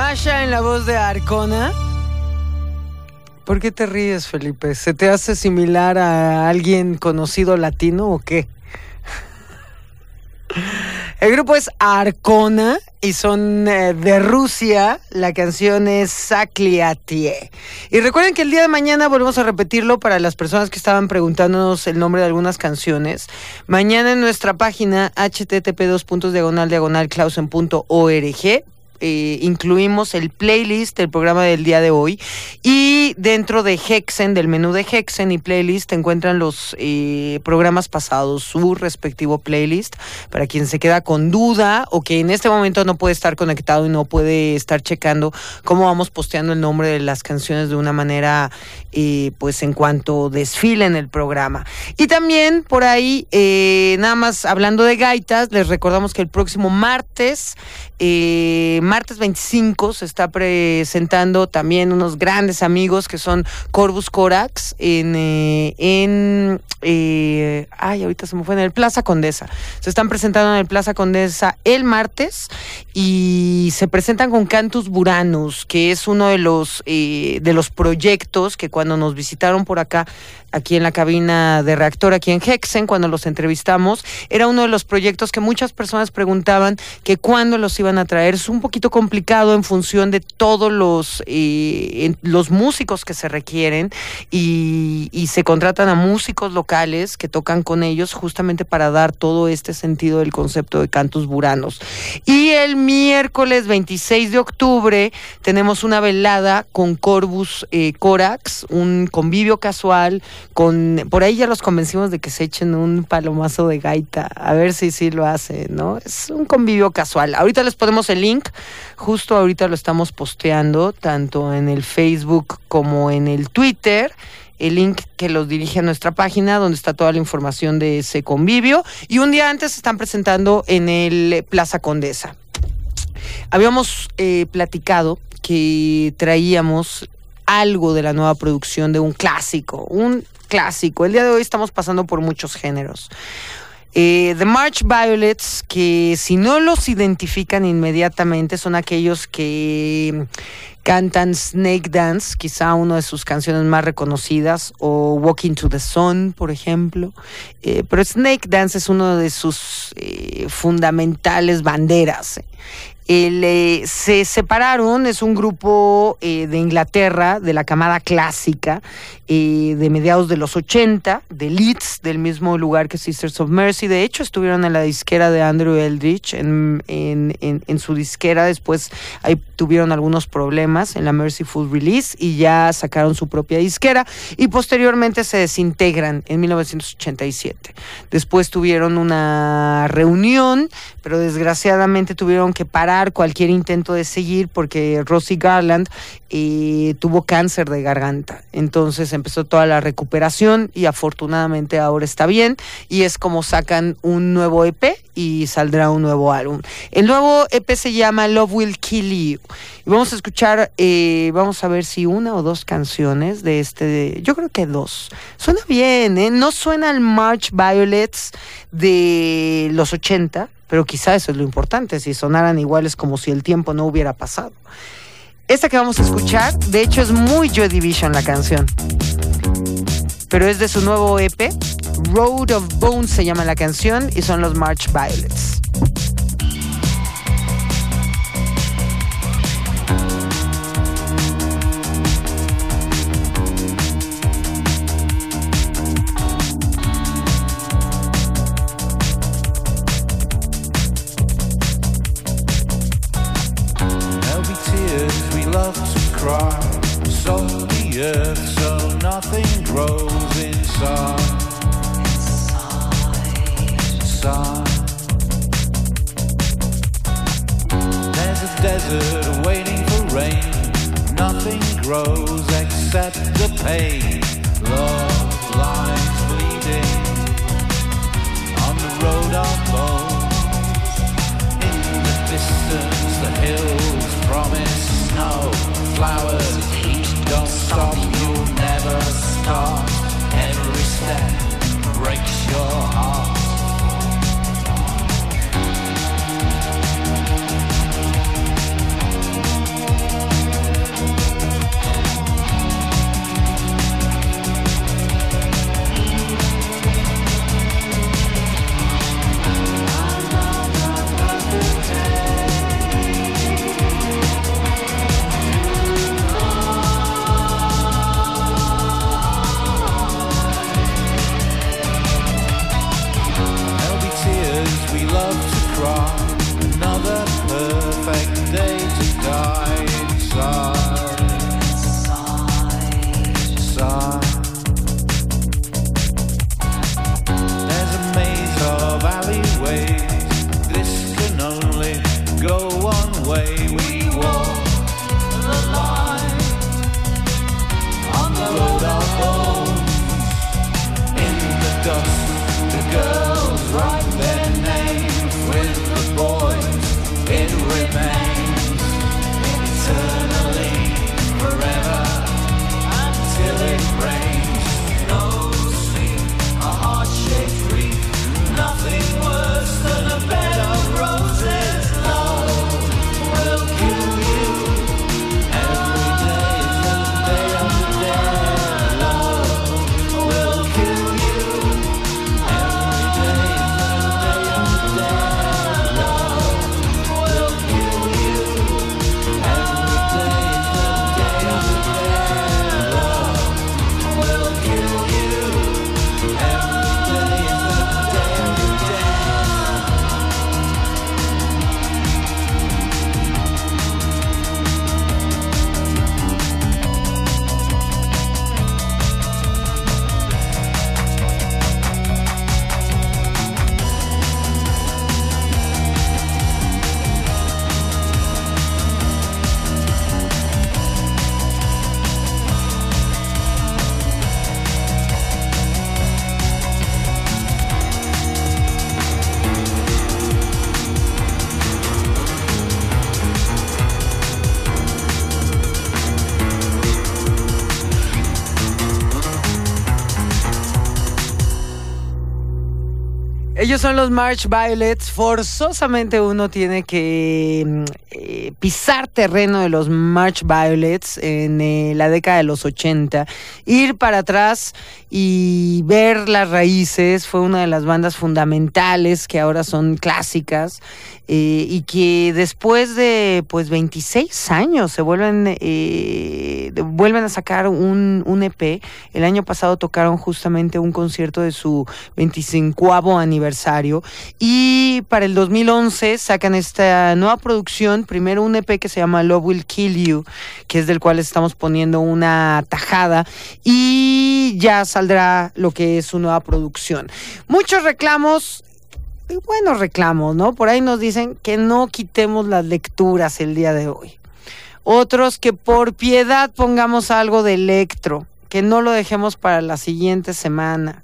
Masha en la voz de Arcona. ¿Por qué te ríes, Felipe? ¿Se te hace similar a alguien conocido latino o qué? El grupo es Arcona y son eh, de Rusia. La canción es Sakliatie. Y recuerden que el día de mañana volvemos a repetirlo para las personas que estaban preguntándonos el nombre de algunas canciones. Mañana en nuestra página http dos puntos diagonal diagonal clausen punto org. Eh, incluimos el playlist del programa del día de hoy, y dentro de Hexen, del menú de Hexen y playlist, te encuentran los eh, programas pasados, su respectivo playlist, para quien se queda con duda o que en este momento no puede estar conectado y no puede estar checando cómo vamos posteando el nombre de las canciones de una manera eh, pues en cuanto desfile en el programa. Y también por ahí, eh, nada más hablando de gaitas, les recordamos que el próximo martes eh, martes veinticinco se está presentando también unos grandes amigos que son Corvus Corax en, eh, en eh, ay, ahorita se me fue, en el Plaza Condesa. Se están presentando en el Plaza Condesa el martes y se presentan con Cantus Buranus, que es uno de los eh, de los proyectos que cuando nos visitaron por acá, aquí en la cabina de Reactor, aquí en Hexen, cuando los entrevistamos, era uno de los proyectos que muchas personas preguntaban que cuándo los iban a traer. Es un poquito complicado en función de todos los eh, los músicos que se requieren, y, y se contratan a músicos locales que tocan con ellos justamente para dar todo este sentido del concepto de Cantus Buranus. Y el miércoles veintiséis de octubre tenemos una velada con Corvus eh, Corax, un convivio casual. Con, por ahí ya los convencimos de que se echen un palomazo de gaita, a ver si sí lo hacen, ¿no? Es un convivio casual. Ahorita les ponemos el link, justo ahorita lo estamos posteando, tanto en el Facebook como en el Twitter, el link que los dirige a nuestra página, donde está toda la información de ese convivio. Y un día antes se están presentando en el Plaza Condesa. Habíamos eh, platicado que traíamos algo de la nueva producción de un clásico, un clásico. El día de hoy estamos pasando por muchos géneros. Eh, The March Violets, que si no los identifican inmediatamente, son aquellos que cantan Snake Dance, quizá una de sus canciones más reconocidas, o Walking to the Sun, por ejemplo. Eh, pero Snake Dance es uno de sus eh, fundamentales banderas. El, eh, se separaron, es un grupo eh, de Inglaterra, de la camada clásica, eh, de mediados de los ochenta, de Leeds, del mismo lugar que Sisters of Mercy. De hecho, estuvieron en la disquera de Andrew Eldritch, en, en, en, en su disquera. Después ahí tuvieron algunos problemas en la Merciful Release y ya sacaron su propia disquera, y posteriormente se desintegran en mil novecientos ochenta y siete. Después tuvieron una reunión, pero desgraciadamente tuvieron que parar cualquier intento de seguir porque Rosie Garland eh, tuvo cáncer de garganta. Entonces empezó toda la recuperación y afortunadamente ahora está bien, y es como sacan un nuevo E P y saldrá un nuevo álbum. El nuevo E P se llama Love Will Kill You, y vamos a escuchar, eh, vamos a ver si una o dos canciones de este, de, yo creo que dos. Suena bien, ¿eh? No suena al March Violets de los ochenta, pero quizá eso es lo importante, si sonaran iguales, como si el tiempo no hubiera pasado. Esta que vamos a escuchar, de hecho, es muy Joy Division la canción, pero es de su nuevo E P, Road of Bones se llama la canción, y son los March Violets. So nothing grows inside. Inside. There's a desert waiting for rain. Nothing grows except the pain. Love lies bleeding on the road of bones. In the distance, the hills promise snow, flowers, heat. Don't stop, you'll never stop. Every step breaks your heart. way we walk the line on the road of bones. In the dust, the girls write their names. With the boys, it remains eternally, forever, until it rains. No sleep, a heart-shaped wreath, nothing worse than a bed of roses. Love will kill you. Every day is the day of the dead. Love will kill you. Every day is the day of the dead. Love will kill you. Every day is the day of the dead. Love will kill you. Every day is the day of the dead. Ellos son los March Violets. Forzosamente uno tiene que eh, pisar terreno de los March Violets en eh, la década de los ochenta, ir para atrás y ver las raíces. Fue una de las bandas fundamentales que ahora son clásicas eh, y que después de pues veintiséis años se vuelven eh, vuelven a sacar un, un E P. El año pasado tocaron justamente un concierto de su veinticincuavo aniversario. Y para el dos mil once sacan esta nueva producción, primero un E P que se llama Love Will Kill You, que es del cual estamos poniendo una tajada, y ya saldrá lo que es su nueva producción. Muchos reclamos, buenos reclamos, ¿no? Por ahí nos dicen que no quitemos las lecturas el día de hoy. Otros que por piedad pongamos algo de electro, que no lo dejemos para la siguiente semana.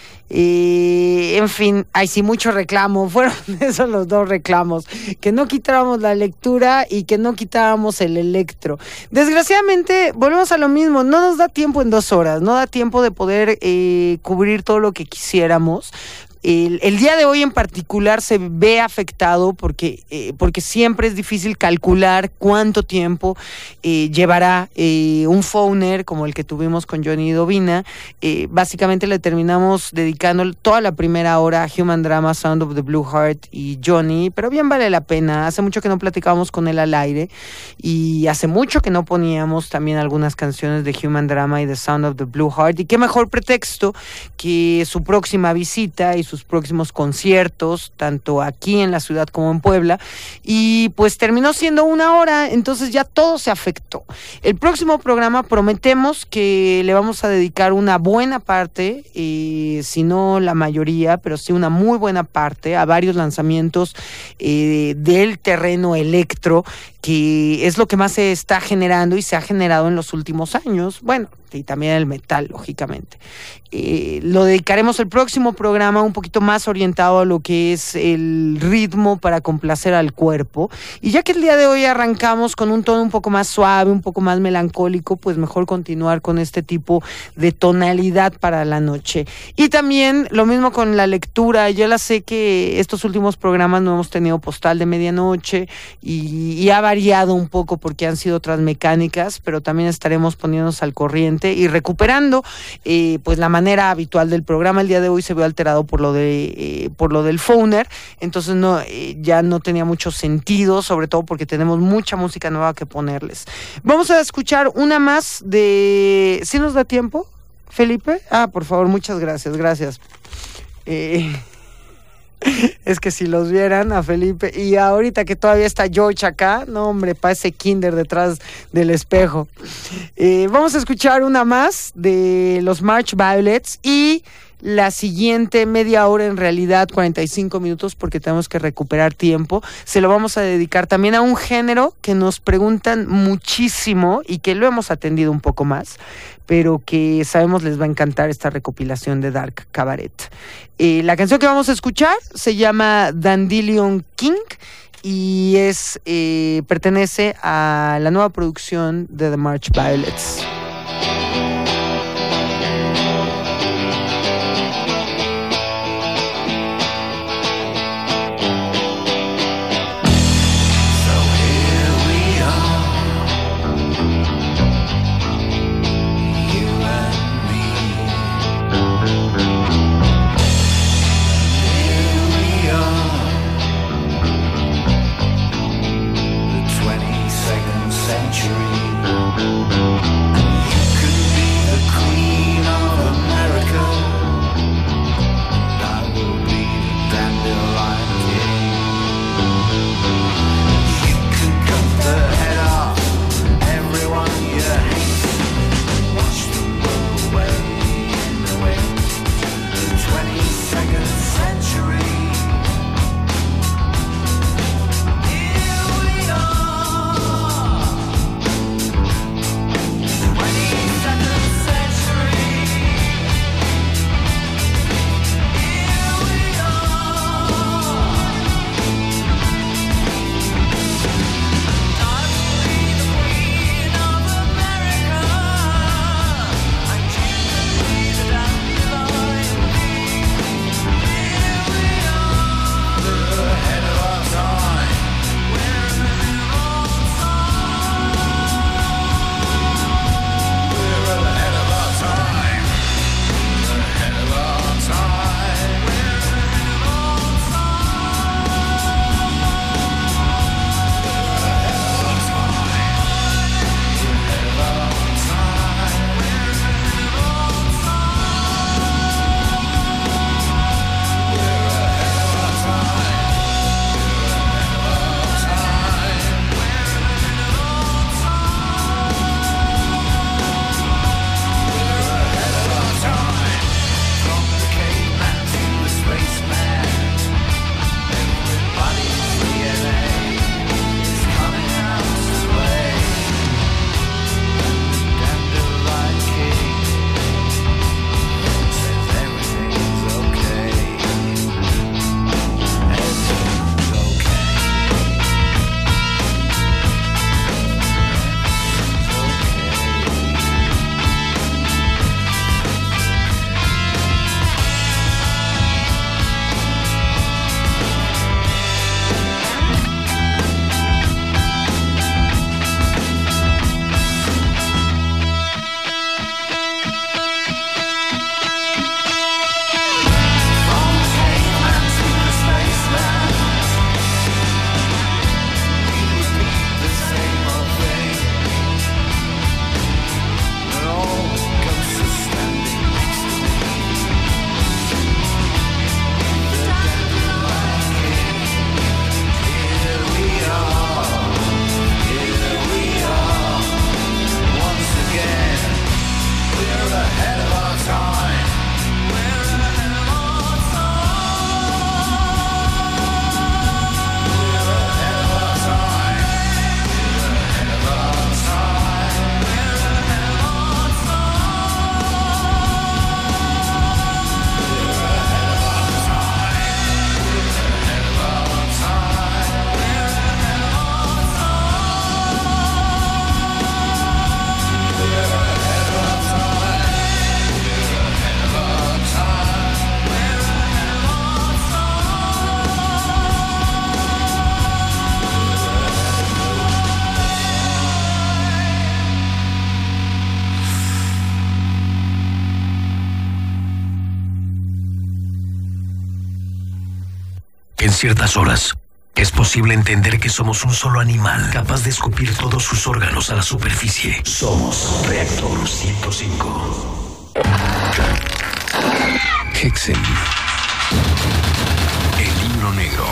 Y, en fin, hay sí mucho reclamo. Fueron esos los dos reclamos: que no quitáramos la lectura y que no quitáramos el electro. Desgraciadamente, volvemos a lo mismo. No nos da tiempo en dos horas. No da tiempo de poder eh, cubrir todo lo que quisiéramos. El, el día de hoy en particular se ve afectado porque, eh, porque siempre es difícil calcular cuánto tiempo eh, llevará eh, un phoner como el que tuvimos con Johnny Dovina. Eh, básicamente le terminamos dedicando toda la primera hora a Human Drama, Sound of the Blue Heart y Johnny, pero bien vale la pena. Hace mucho que no platicábamos con él al aire y hace mucho que no poníamos también algunas canciones de Human Drama y de Sound of the Blue Heart, y qué mejor pretexto que su próxima visita y sus próximos conciertos, tanto aquí en la ciudad como en Puebla, y pues terminó siendo una hora, entonces ya todo se afectó. El próximo programa prometemos que le vamos a dedicar una buena parte, eh, si no la mayoría, pero sí una muy buena parte a varios lanzamientos eh, del terreno electro, que es lo que más se está generando y se ha generado en los últimos años. Bueno, y también el metal, lógicamente. Eh, lo dedicaremos el próximo programa un poquito más orientado a lo que es el ritmo para complacer al cuerpo. Y ya que el día de hoy arrancamos con un tono un poco más suave, un poco más melancólico, pues mejor continuar con este tipo de tonalidad para la noche. Y también lo mismo con la lectura. Ya la sé que estos últimos programas no hemos tenido postal de medianoche y, y ha variado un poco porque han sido otras mecánicas, pero también estaremos poniéndonos al corriente y recuperando eh, pues la manera habitual del programa. El día de hoy se vio alterado por lo de eh, por lo del phoner, entonces no eh, ya no tenía mucho sentido, sobre todo porque tenemos mucha música nueva que ponerles. Vamos a escuchar una más de... ¿Sí nos da tiempo, Felipe? Ah, por favor, muchas gracias, gracias. Eh... Es que si los vieran a Felipe, y ahorita que todavía está George acá, no hombre, parece kinder detrás del espejo. Eh, vamos a escuchar una más de los March Violets y la siguiente media hora, en realidad cuarenta y cinco minutos, porque tenemos que recuperar tiempo, se lo vamos a dedicar también a un género que nos preguntan muchísimo y que lo hemos atendido un poco más, pero que sabemos les va a encantar esta recopilación de Dark Cabaret. Eh, la canción que vamos a escuchar se llama Dandelion King y es eh, pertenece a la nueva producción de The March Violets. En ciertas horas, es posible entender que somos un solo animal capaz de escupir todos sus órganos a la superficie. Somos Reactor ciento cinco. Hexen. El libro negro.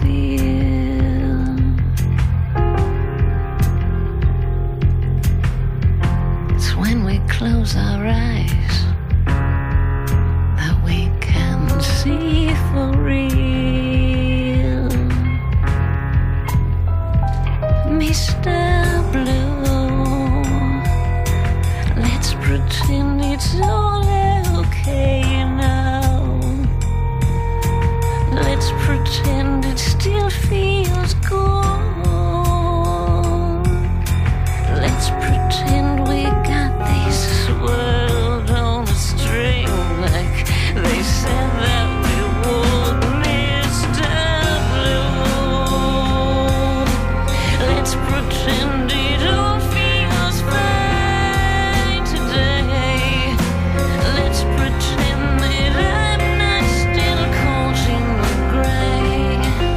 feel. It's when we close our eyes that we can see for real. Mister Blue, let's pretend it's all okay now. Let's pretend it still feels good. Let's pretend we got this world on a string like they said that we would. Mister Blue, let's pretend it all feels fine today. Let's pretend that I'm not still caught in the gray.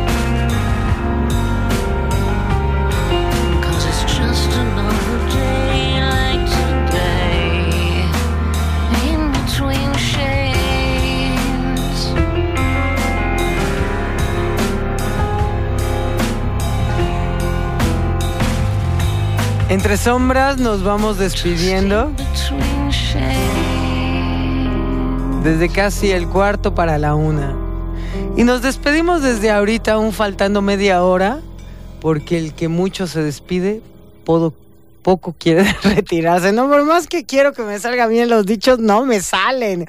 'Cause it's just another day like today, in between shades. Entre sombras nos vamos despidiendo Between shades. desde casi el cuarto para la una. Y nos despedimos desde ahorita, aún faltando media hora, porque el que mucho se despide, poco, poco quiere retirarse. No, por más que quiero que me salgan bien los dichos, no me salen.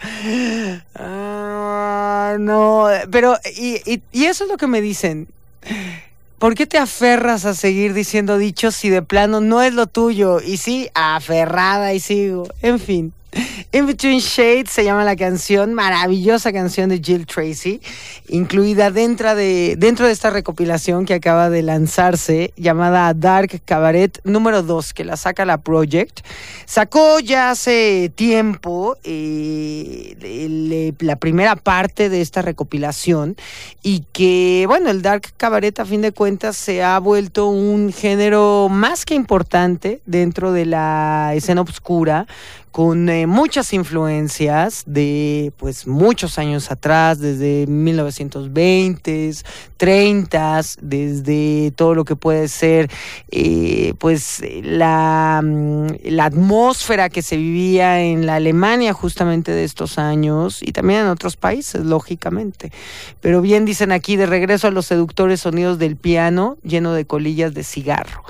Ah, no, pero, y, y, y eso es lo que me dicen. ¿Por qué te aferras a seguir diciendo dichos si de plano no es lo tuyo? Y sí, aferrada y sigo. En fin. In Between Shades se llama la canción, maravillosa canción de Jill Tracy, incluida dentro de, dentro de esta recopilación que acaba de lanzarse, llamada Dark Cabaret número dos, que la saca la Project. Sacó ya hace tiempo eh, el, la primera parte de esta recopilación, y que, bueno, el Dark Cabaret a fin de cuentas se ha vuelto un género más que importante dentro de la escena oscura, con eh, muchas influencias de pues muchos años atrás, desde mil novecientos veinte, treinta, desde todo lo que puede ser eh, pues la, la atmósfera que se vivía en la Alemania justamente de estos años, y también en otros países, lógicamente. Pero bien dicen aquí, de regreso a los seductores sonidos del piano lleno de colillas de cigarro.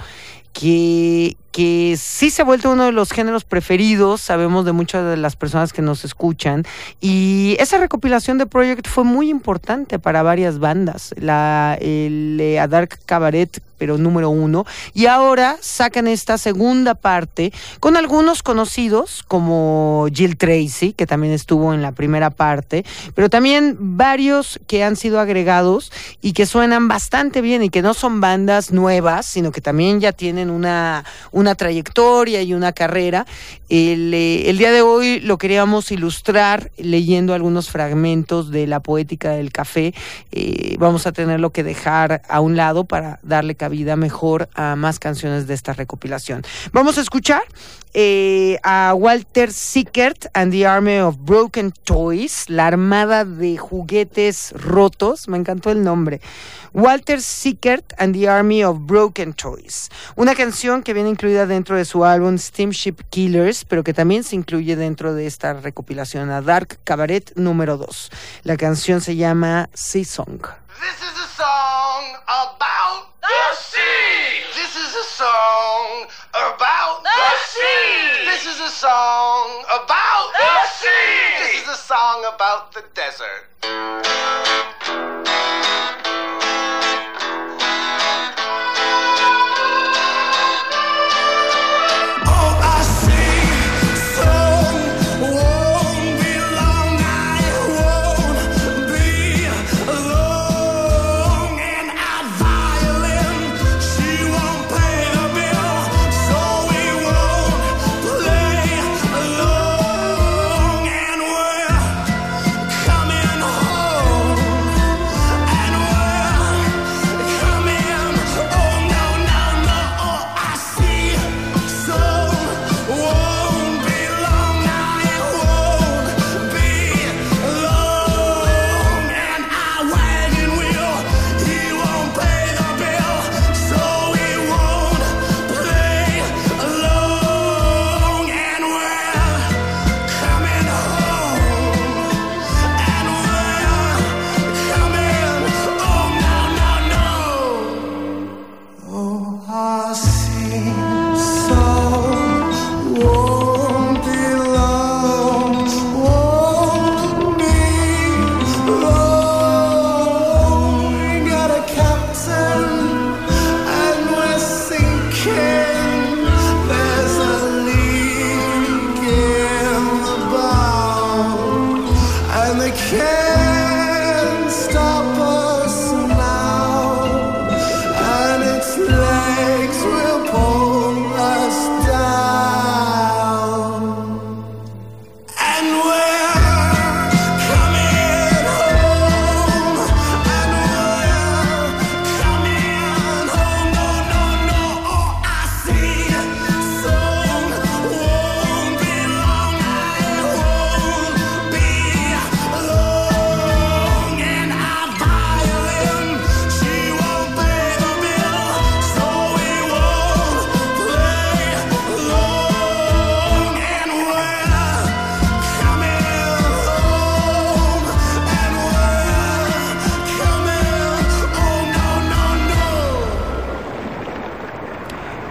Que, que sí se ha vuelto uno de los géneros preferidos, sabemos de muchas de las personas que nos escuchan, y esa recopilación de Project fue muy importante para varias bandas, la el, eh, A Dark Cabaret, pero número uno, y ahora sacan esta segunda parte con algunos conocidos como Jill Tracy, que también estuvo en la primera parte, pero también varios que han sido agregados y que suenan bastante bien, y que no son bandas nuevas, sino que también ya tienen una, una trayectoria y una carrera. El, eh, el día de hoy lo queríamos ilustrar leyendo algunos fragmentos de La Poética del Café. Eh, vamos a tenerlo que dejar a un lado para darle cabida mejor a más canciones de esta recopilación. Vamos a escuchar eh, a Walter Sickert and the Army of Broken Toys, la armada de juguetes rotos. Me encantó el nombre. Walter Sickert and the Army of Broken Toys, una canción que viene incluida dentro de su álbum Steamship Killers, pero que también se incluye dentro de esta recopilación, A Dark Cabaret número dos. La canción se llama Sea Song. This is a song about the sea. This is a song about the sea. This is a song about the sea. This is a song about the desert. Coming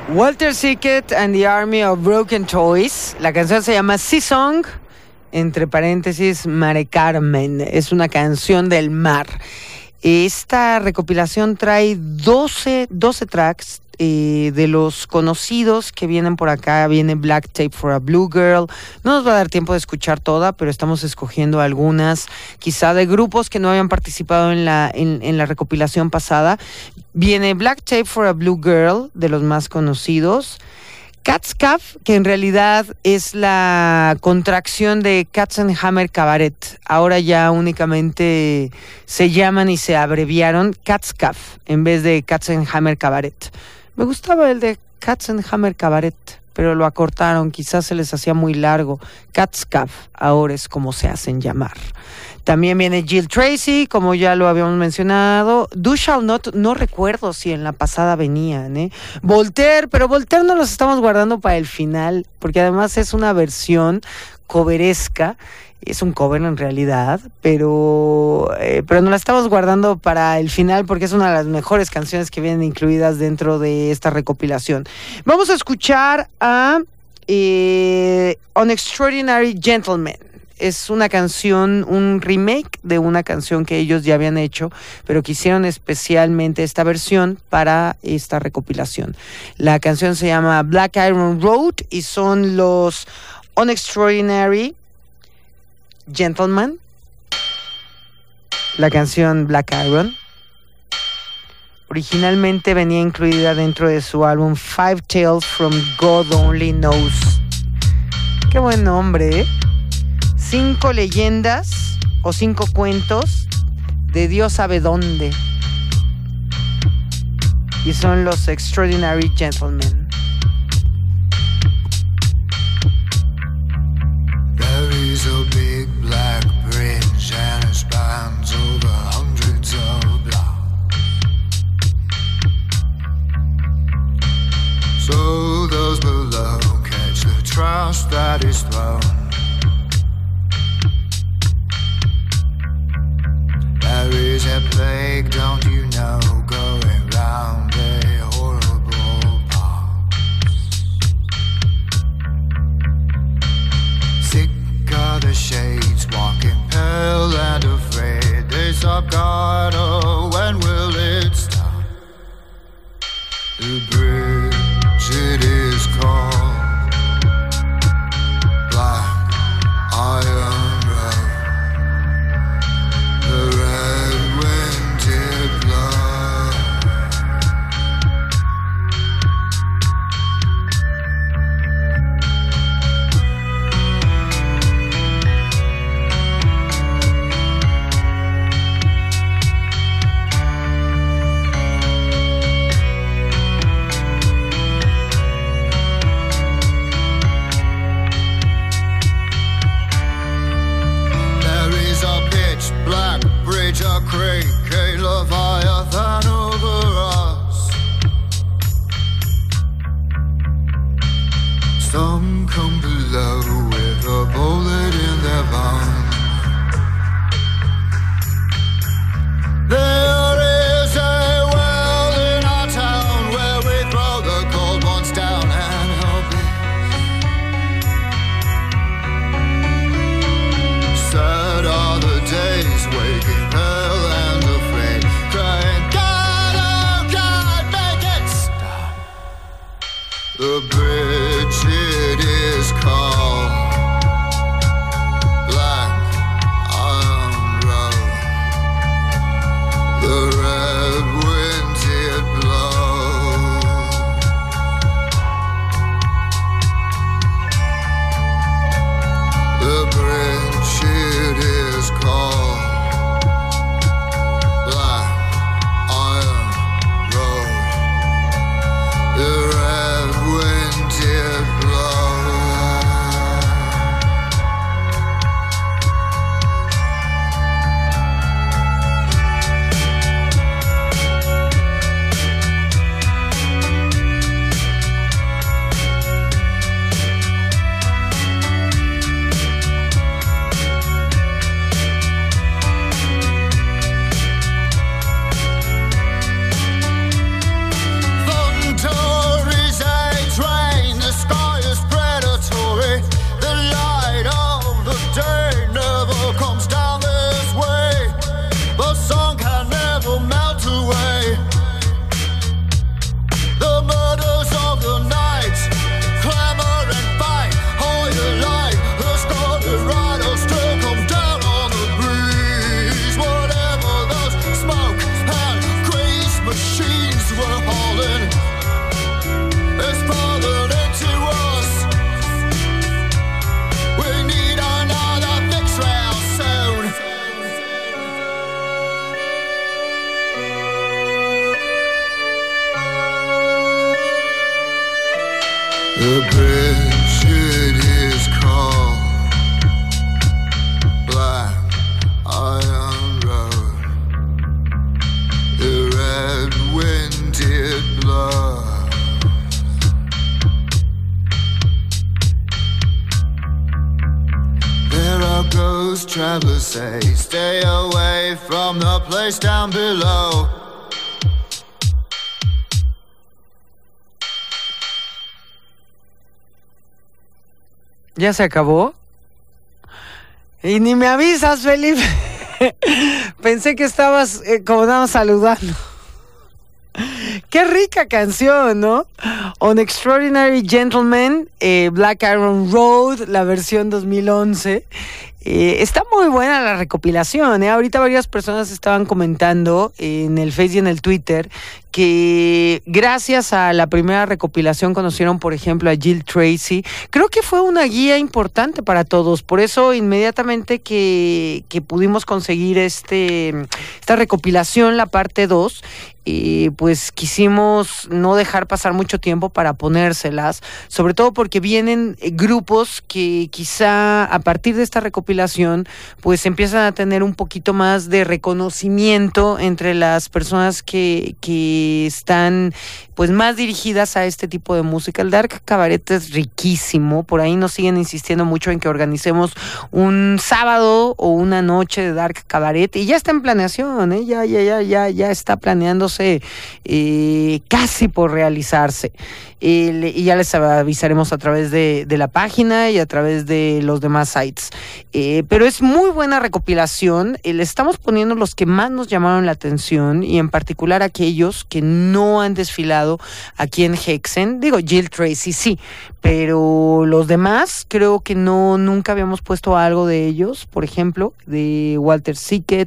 Walter Sickett and the Army of Broken Toys. La canción se llama Sea Song, entre paréntesis, Mare Carmen. Es una canción del mar. Esta recopilación trae doce, doce tracks eh, de los conocidos que vienen por acá. Viene Black Tape for a Blue Girl. No nos va a dar tiempo de escuchar toda, pero estamos escogiendo algunas, quizá de grupos que no habían participado en la, en, en la recopilación pasada. Viene Black Tape for a Blue Girl, de los más conocidos. Katskaff, que en realidad es la contracción de Katzenhammer Cabaret. Ahora ya únicamente se llaman y se abreviaron Katskaff en vez de Katzenhammer Cabaret. Me gustaba el de Katzenhammer Cabaret, pero lo acortaron, quizás se les hacía muy largo. Katskaff ahora es como se hacen llamar. También viene Jill Tracy, como ya lo habíamos mencionado. Do Shall Not, no recuerdo si en la pasada venían, ¿eh? Voltaire, pero Voltaire no los estamos guardando para el final, porque además es una versión coveresca. Es un cover en realidad, pero, eh, pero no la estamos guardando para el final porque es una de las mejores canciones que vienen incluidas dentro de esta recopilación. Vamos a escuchar a eh, An Extraordinary Gentleman. Es una canción, un remake de una canción que ellos ya habían hecho, pero que hicieron especialmente esta versión para esta recopilación. La canción se llama Black Iron Road y son los An Extraordinary Gentleman. La canción Black Iron originalmente venía incluida dentro de su álbum Five Tales from God Only Knows. Qué buen nombre, ¿eh? Cinco leyendas o cinco cuentos de Dios sabe dónde. Y son los Extraordinary Gentlemen. There is a big black bridge and it spans over hundreds of blocks. So those below catch the trash that is thrown. There is a plague, don't you know, going round a horrible pass. Sick are the shades, walking pale and afraid. They stop guard, oh, when will it stop? The bridge, it is called Black The bridge it is called Black Iron Road. The red wind did blow. There are ghost travelers say, stay away from the place down below. ¿Ya se acabó? Y ni me avisas, Felipe. Pensé que estabas eh, como nada más saludando. Qué rica canción, ¿no? On Extraordinary Gentleman, eh, Black Iron Road, la versión dos mil once. Eh, está muy buena la recopilación, ¿eh? Ahorita varias personas estaban comentando en el Face y en el Twitter que gracias a la primera recopilación conocieron, por ejemplo, a Jill Tracy. Creo que fue una guía importante para todos. Por eso, inmediatamente que, que pudimos conseguir este esta recopilación, la parte dos, eh, pues quisimos no dejar pasar mucho tiempo para ponérselas, sobre todo porque vienen eh, grupos que quizá a partir de esta recopilación pues empiezan a tener un poquito más de reconocimiento entre las personas que, que están pues más dirigidas a este tipo de música. El Dark Cabaret es riquísimo, por ahí nos siguen insistiendo mucho en que organicemos un sábado o una noche de Dark Cabaret y ya está en planeación, ¿eh? ya, ya, ya, ya, ya está planeándose eh, casi por realizarse. Eh, y ya les avisaremos a través de, de la página y a través de los demás sites. Eh, pero es muy buena recopilación. Eh, le estamos poniendo los que más nos llamaron la atención y en particular aquellos que no han desfilado aquí en Hexen. Digo, Jill Tracy sí, pero los demás creo que no, nunca habíamos puesto algo de ellos. Por ejemplo, de Walter Sickett,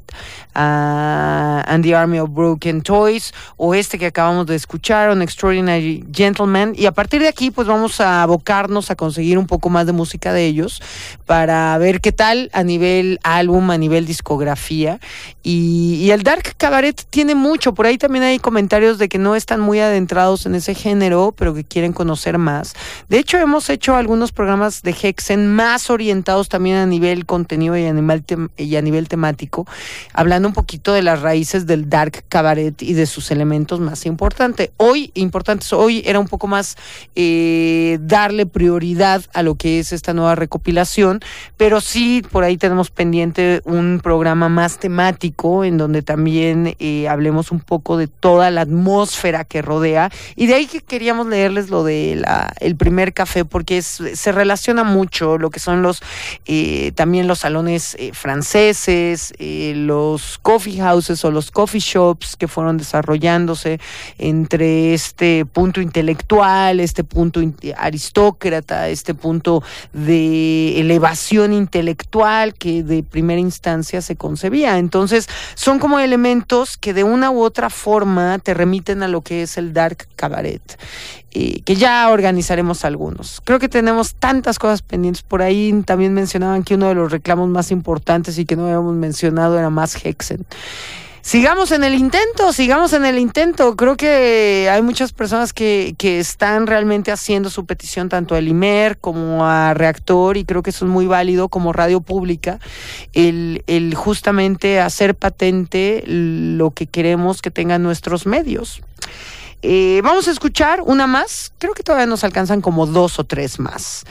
uh, and the Army of Broken Toys, o este que acabamos de escuchar, An Extraordinary Gentleman. Y a partir de aquí pues vamos a abocarnos a conseguir un poco más de música de ellos para ver qué tal a nivel álbum, a nivel discografía. Y, y el Dark Cabaret tiene mucho, por ahí también hay comentarios de que no están muy adentrados en ese género, pero que quieren conocer más. De hecho hemos hecho algunos programas de Hexen más orientados también a nivel contenido y a nivel, tem- y a nivel temático, hablando un poquito de las raíces del Dark Cabaret y de sus elementos más importantes. Hoy, importantes, hoy era un poco más más eh, darle prioridad a lo que es esta nueva recopilación, pero sí por ahí tenemos pendiente un programa más temático en donde también eh, hablemos un poco de toda la atmósfera que rodea, y de ahí que queríamos leerles lo de la, el primer café, porque es, se relaciona mucho lo que son los eh, también los salones eh, franceses, eh, los coffee houses o los coffee shops que fueron desarrollándose entre este punto intelectual, este punto aristócrata, este punto de elevación intelectual que de primera instancia se concebía. Entonces son como elementos que de una u otra forma te remiten a lo que es el Dark Cabaret, eh, que ya organizaremos algunos. Creo que tenemos tantas cosas pendientes. Por ahí también mencionaban que uno de los reclamos más importantes y que no habíamos mencionado era más Hexen. Sigamos en el intento, sigamos en el intento. Creo que hay muchas personas que, que están realmente haciendo su petición tanto a Elimer como a Reactor, y creo que eso es muy válido como radio pública, el, el justamente hacer patente lo que queremos que tengan nuestros medios. Eh, vamos a escuchar una más, creo que todavía nos alcanzan como dos o tres más.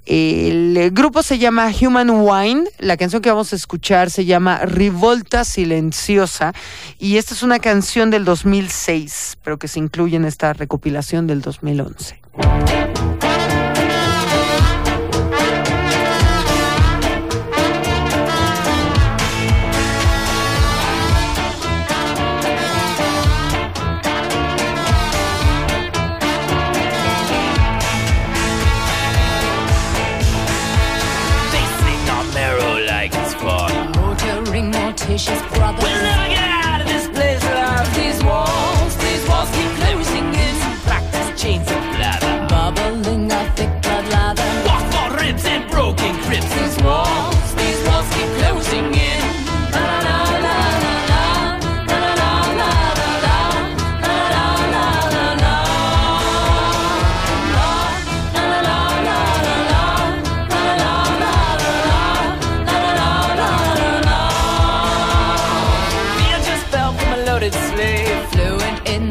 El grupo se llama Human Wine, la canción que vamos a escuchar se llama Rivolta Silenciosa, y esta es una canción del dos mil seis, pero que se incluye en esta recopilación del dos mil once. Brother. We'll never get out of this place, love. These walls, these walls keep closing in. Practice chains of blather. Bubble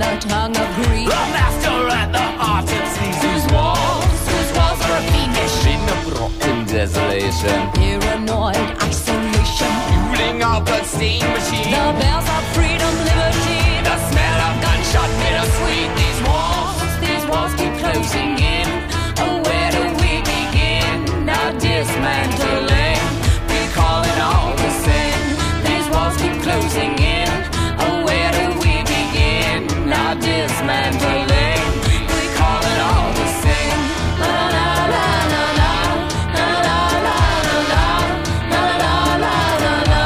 the tongue of Greek. The master at the art of these whose walls, whose walls are a fiend machine of broken desolation. Paranoid isolation. Fueling up a steam machine. The bells of freedom, liberty. The smell of gunshot bittersweet. These walls, these walls keep closing in. Oh, where do we begin? Now dismantling. We call it all the same. These walls keep closing in. Oh, where do we begin? Now dismantling. We call it all the same. La la la la la. La la la la la. La la la la la.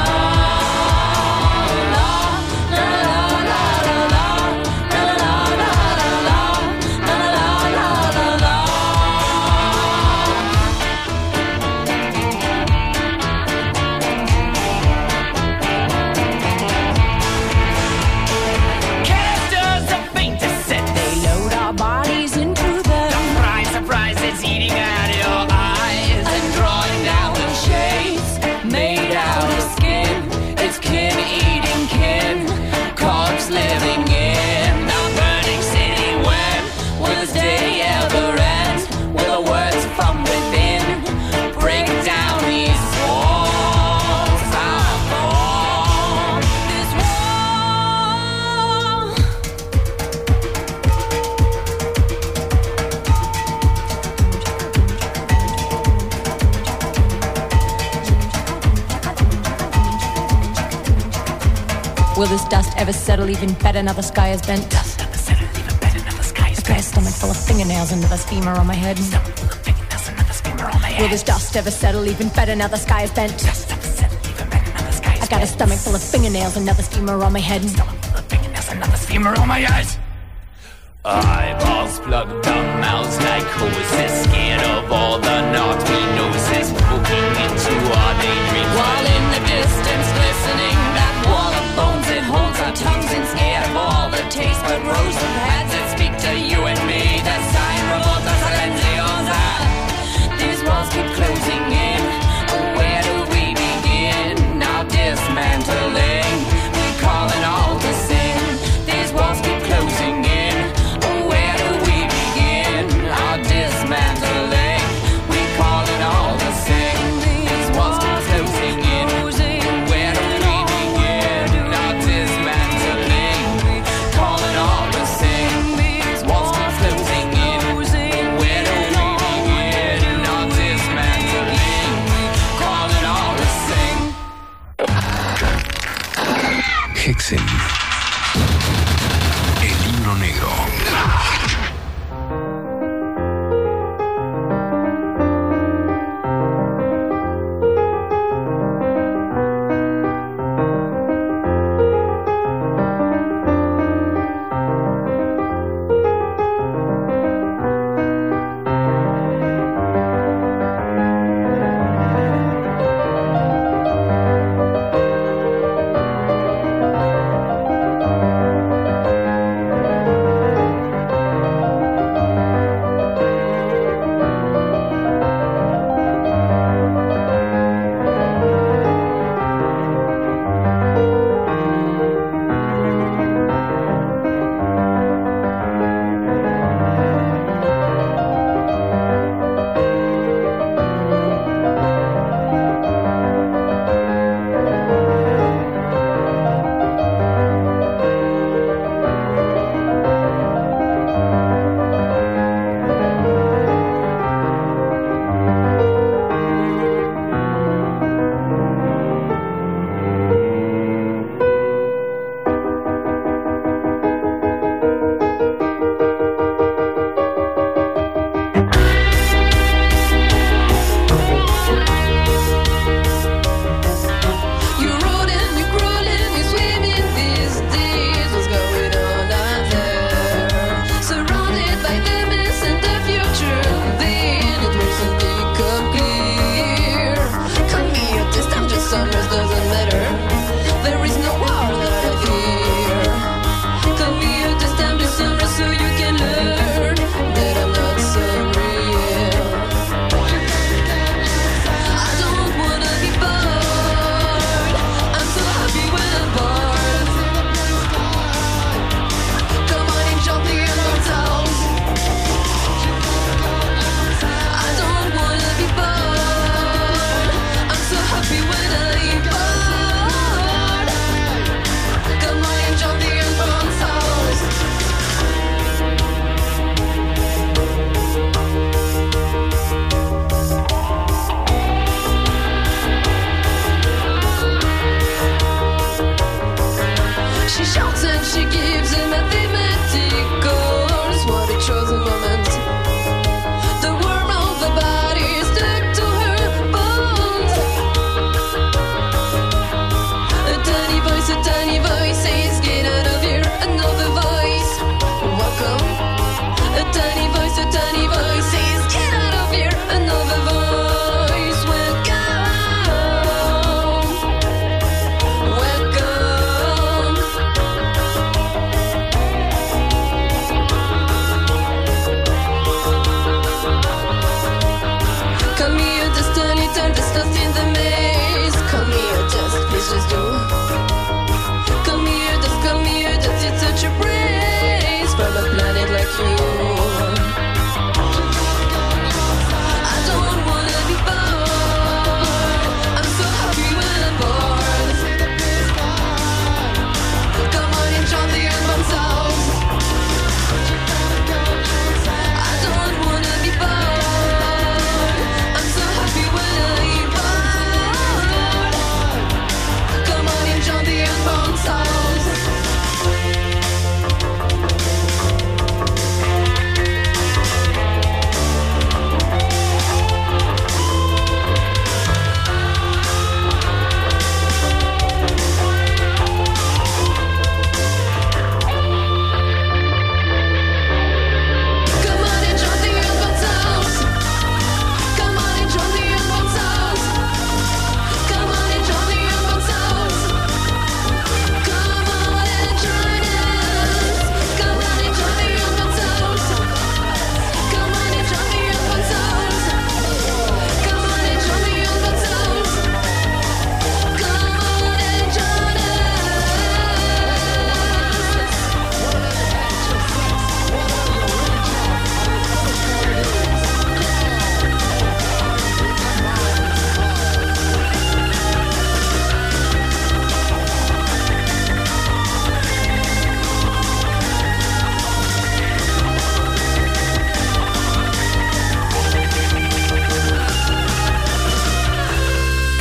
La la la la la. La la la la la. La la la la la. Canisters of paint to set. They Load our bodies into them. surprise, surprise, it's eating out your eyes and drawing down the shades made out of skin. It's kin eating kin, corpse living in a burning city. When will this day ever end? Will the words from within break down these walls of form? This wall. Will this dust ever settle even better now the sky is bent? Dust ever settle even better now the sky is I've got a stomach full of fingernails and another steamer on my head. There's another steamer on my head. Will this dust ever settle even better now the sky is bent? Dust ever settle even better now the sky is I've got a stomach full of fingernails and another steamer on my head. There's another steamer on my head. Eyeballs plugged up, mouths like hoses, scared of all the naughty noses poking into our daydreams. While in the distance glistening, that wall of bones, it holds our tongues and scared of all the taste but rows of hands that speak to you and me. That sign revolta silenciosa. These walls keep closing in. Oh, where do we begin? Now dismantling. We call it all to sing. These walls keep closing in. Oh, where do we begin? Now dismantling. We call it all to sing. These walls keep closing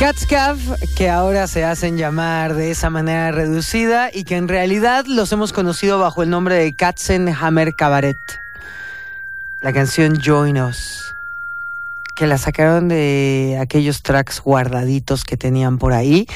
Cats Cav, que ahora se hacen llamar de esa manera reducida y que en realidad los hemos conocido bajo el nombre de Katzenhammer Cabaret. La canción Join Us, que la sacaron de aquellos tracks guardaditos que tenían por ahí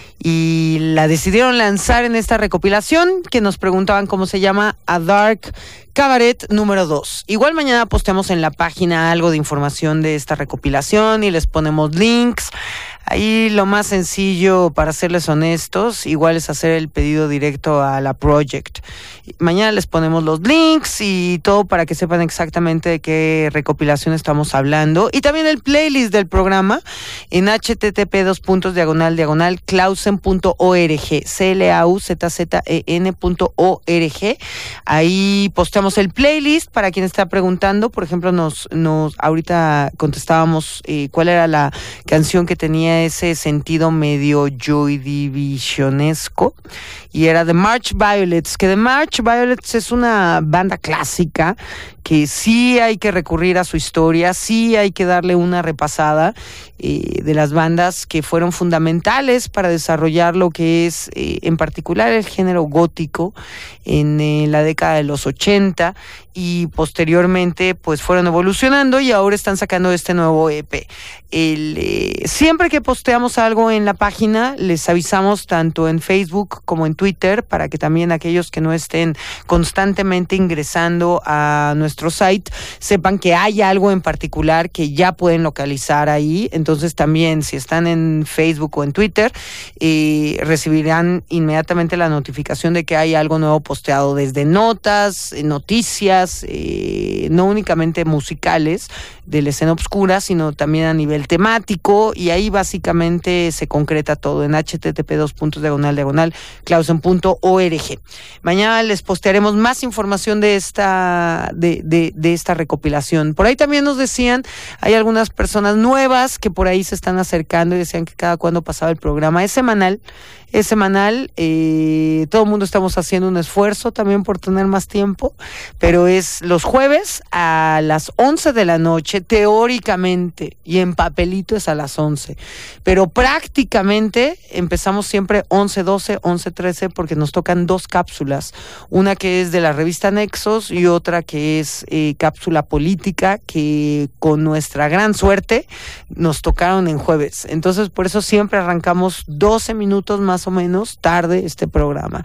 y la decidieron lanzar en esta recopilación que nos preguntaban cómo se llama, A Dark Cabaret número dos. Igual mañana posteamos en la página algo de información de esta recopilación y les ponemos links. Ahí lo más sencillo, para serles honestos, igual es hacer el pedido directo a la Project. Mañana les ponemos los links y todo para que sepan exactamente de qué recopilación estamos hablando. Y también el playlist del programa en http dos puntos diagonal diagonal clausen punto org, c l a u z z e n punto org. Ahí posteamos el playlist para quien está preguntando. Por ejemplo, nos, nos ahorita contestábamos eh, cuál era la canción que tenía ese sentido medio Joy Divisionesco, y era The March Violets, que The March Violets es una banda clásica que sí hay que recurrir a su historia, sí hay que darle una repasada eh, de las bandas que fueron fundamentales para desarrollar lo que es eh, en particular el género gótico en eh, la década de los ochenta, y posteriormente pues fueron evolucionando y ahora están sacando este nuevo E P. El, eh, siempre que posteamos algo en la página les avisamos tanto en Facebook como en Twitter, para que también aquellos que no estén constantemente ingresando a nuestro site sepan que hay algo en particular que ya pueden localizar ahí. Entonces también, si están en Facebook o en Twitter, eh, recibirán inmediatamente la notificación de que hay algo nuevo posteado, desde notas, noticias, eh, no únicamente musicales de la escena obscura, sino también a nivel temático, y ahí básicamente se concreta todo en http dos puntos diagonal diagonal clausen punto org. Mañana les postearemos más información de esta de, de, de esta recopilación. Por ahí también nos decían, hay algunas personas nuevas que por ahí se están acercando y decían que cada cuando pasaba el programa. Es semanal, es semanal, eh, todo el mundo estamos haciendo un esfuerzo también por tener más tiempo, pero es los jueves a las once de la noche, teóricamente, y en papelito es a las once, pero prácticamente empezamos siempre once doce, once trece, porque nos tocan dos cápsulas, una que es de la revista Nexos y otra que es eh, cápsula política, que con nuestra gran suerte nos tocaron en jueves. Entonces por eso siempre arrancamos doce minutos más o menos tarde este programa,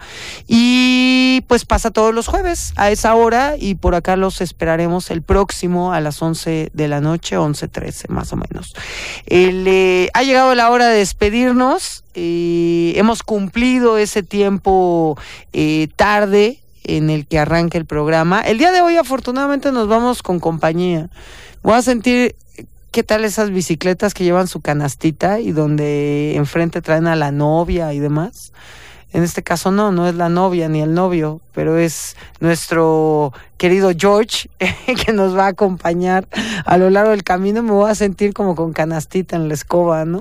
y pues pasa todos los jueves a esa hora, y por acá los esperaremos el próximo a las once de la noche, once trece más o menos. El, eh, ha llegado la hora de despedirnos. Eh, hemos cumplido ese tiempo eh, tarde en el que arranca el programa. El día de hoy afortunadamente nos vamos con compañía. Voy a sentir qué tal esas bicicletas que llevan su canastita y donde enfrente traen a la novia y demás. En este caso no, no es la novia ni el novio, pero es nuestro querido George que nos va a acompañar a lo largo del camino. Me voy a sentir como con canastita en la escoba, ¿no?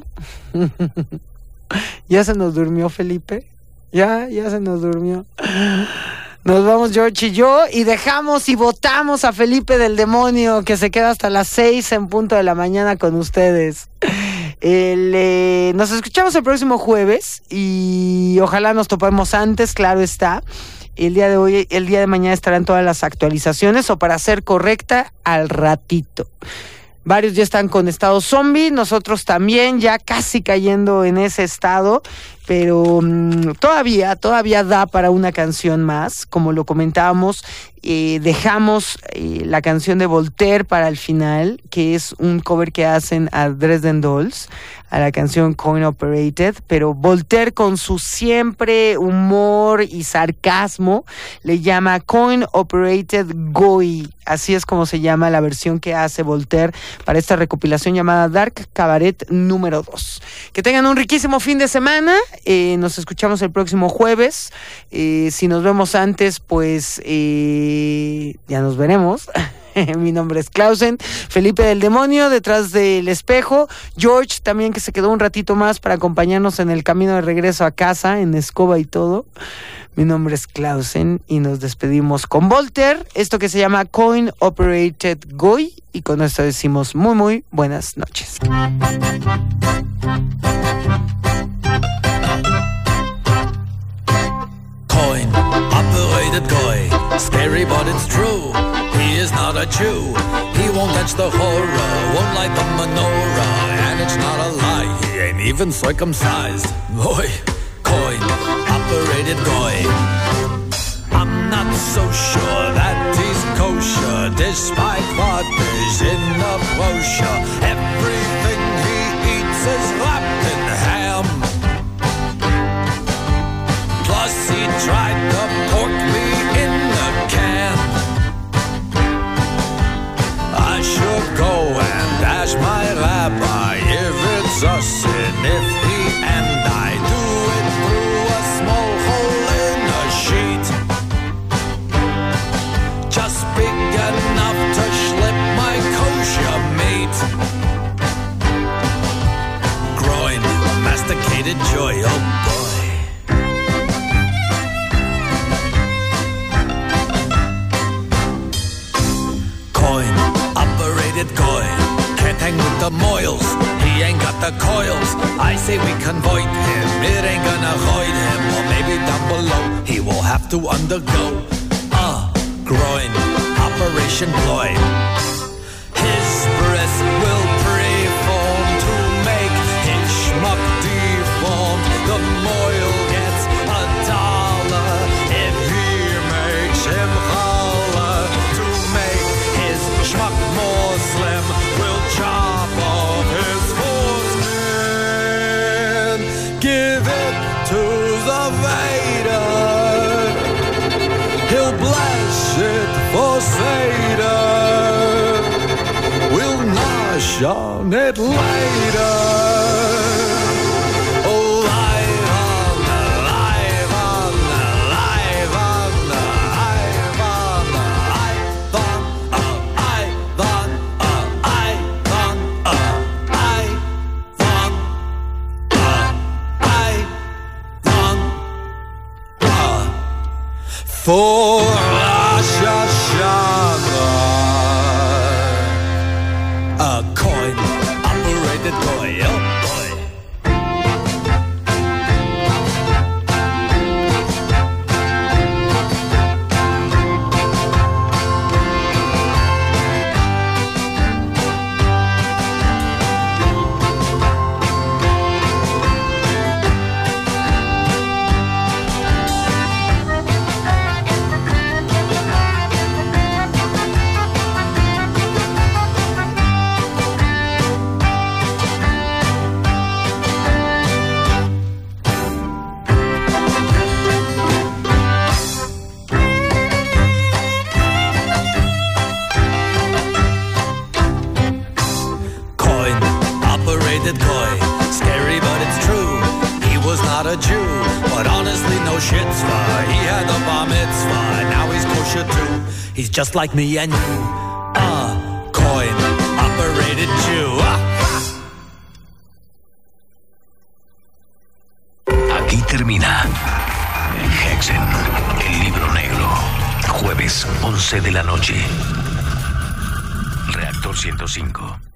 ¿Ya se nos durmió Felipe? Ya, ya se nos durmió. Nos vamos George y yo, y dejamos y votamos a Felipe del Demonio, que se queda hasta las seis en punto de la mañana con ustedes. El, eh, nos escuchamos el próximo jueves y ojalá nos topemos antes, claro está. El día de hoy, el día de mañana estarán todas las actualizaciones, o para ser correcta, al ratito. Varios ya están con estado zombie, nosotros también, ya casi cayendo en ese estado, pero mmm, todavía, todavía da para una canción más. Como lo comentábamos, eh, dejamos eh, la canción de Voltaire para el final, que es un cover que hacen a Dresden Dolls, a la canción Coin Operated, pero Voltaire, con su siempre humor y sarcasmo, le llama Coin Operated Goi. Así es como se llama la versión que hace Voltaire para esta recopilación llamada Dark Cabaret número dos. Que tengan un riquísimo fin de semana. Eh, nos escuchamos el próximo jueves. Eh, si nos vemos antes, pues eh, ya nos veremos. Mi nombre es Clausen, Felipe del Demonio detrás del espejo, George también, que se quedó un ratito más para acompañarnos en el camino de regreso a casa, en escoba y todo. Mi nombre es Clausen y nos despedimos con Voltaire, esto que se llama Coin Operated Goi, y con esto decimos muy muy buenas noches. operated goy, scary but it's true. He is not a Jew. He won't touch the horror, won't light the menorah, and it's not a lie. He ain't even circumcised. Boy, coin operated goy. I'm not so sure that he's kosher, despite what is in the brochure. Everything he eats is wrapped in ham. Plus he tried to pork me in the can. I should go and ask my rabbi if it's a sin if he and I do it through a small hole in a sheet, just big enough to slip my kosher meat. Groin, masticated joy, oh boy. Coin, operated goy, can't hang with the moils, he ain't got the coils. I say we convoy him, it ain't gonna void him. Or maybe down below, he will have to undergo uh, groin, operation ploy. His breast will preform to make his schmuck deformed. The moil gets a dollar if he makes him holler. To make his schmuck more slim, we'll chop off his foreskin. Give it to the Vader, he'll bless it for Seder. We'll nosh on it later. Oh, live on the, live on the, live on the, live on the, live on, uh, live on, uh, live on, uh, live on, uh, live on, uh, for Rosh Hashanah. A coin operated goy, oh boy. Coin operated goy, scary but it's true. He was not a Jew, but honestly no shitsva. He had a bar mitzvah, now he's kosher too. He's just like me and you. Ah, coin operated Jew. Ah. Aquí termina Hexen, el libro negro. Jueves, once de la noche. Reactor ciento cinco.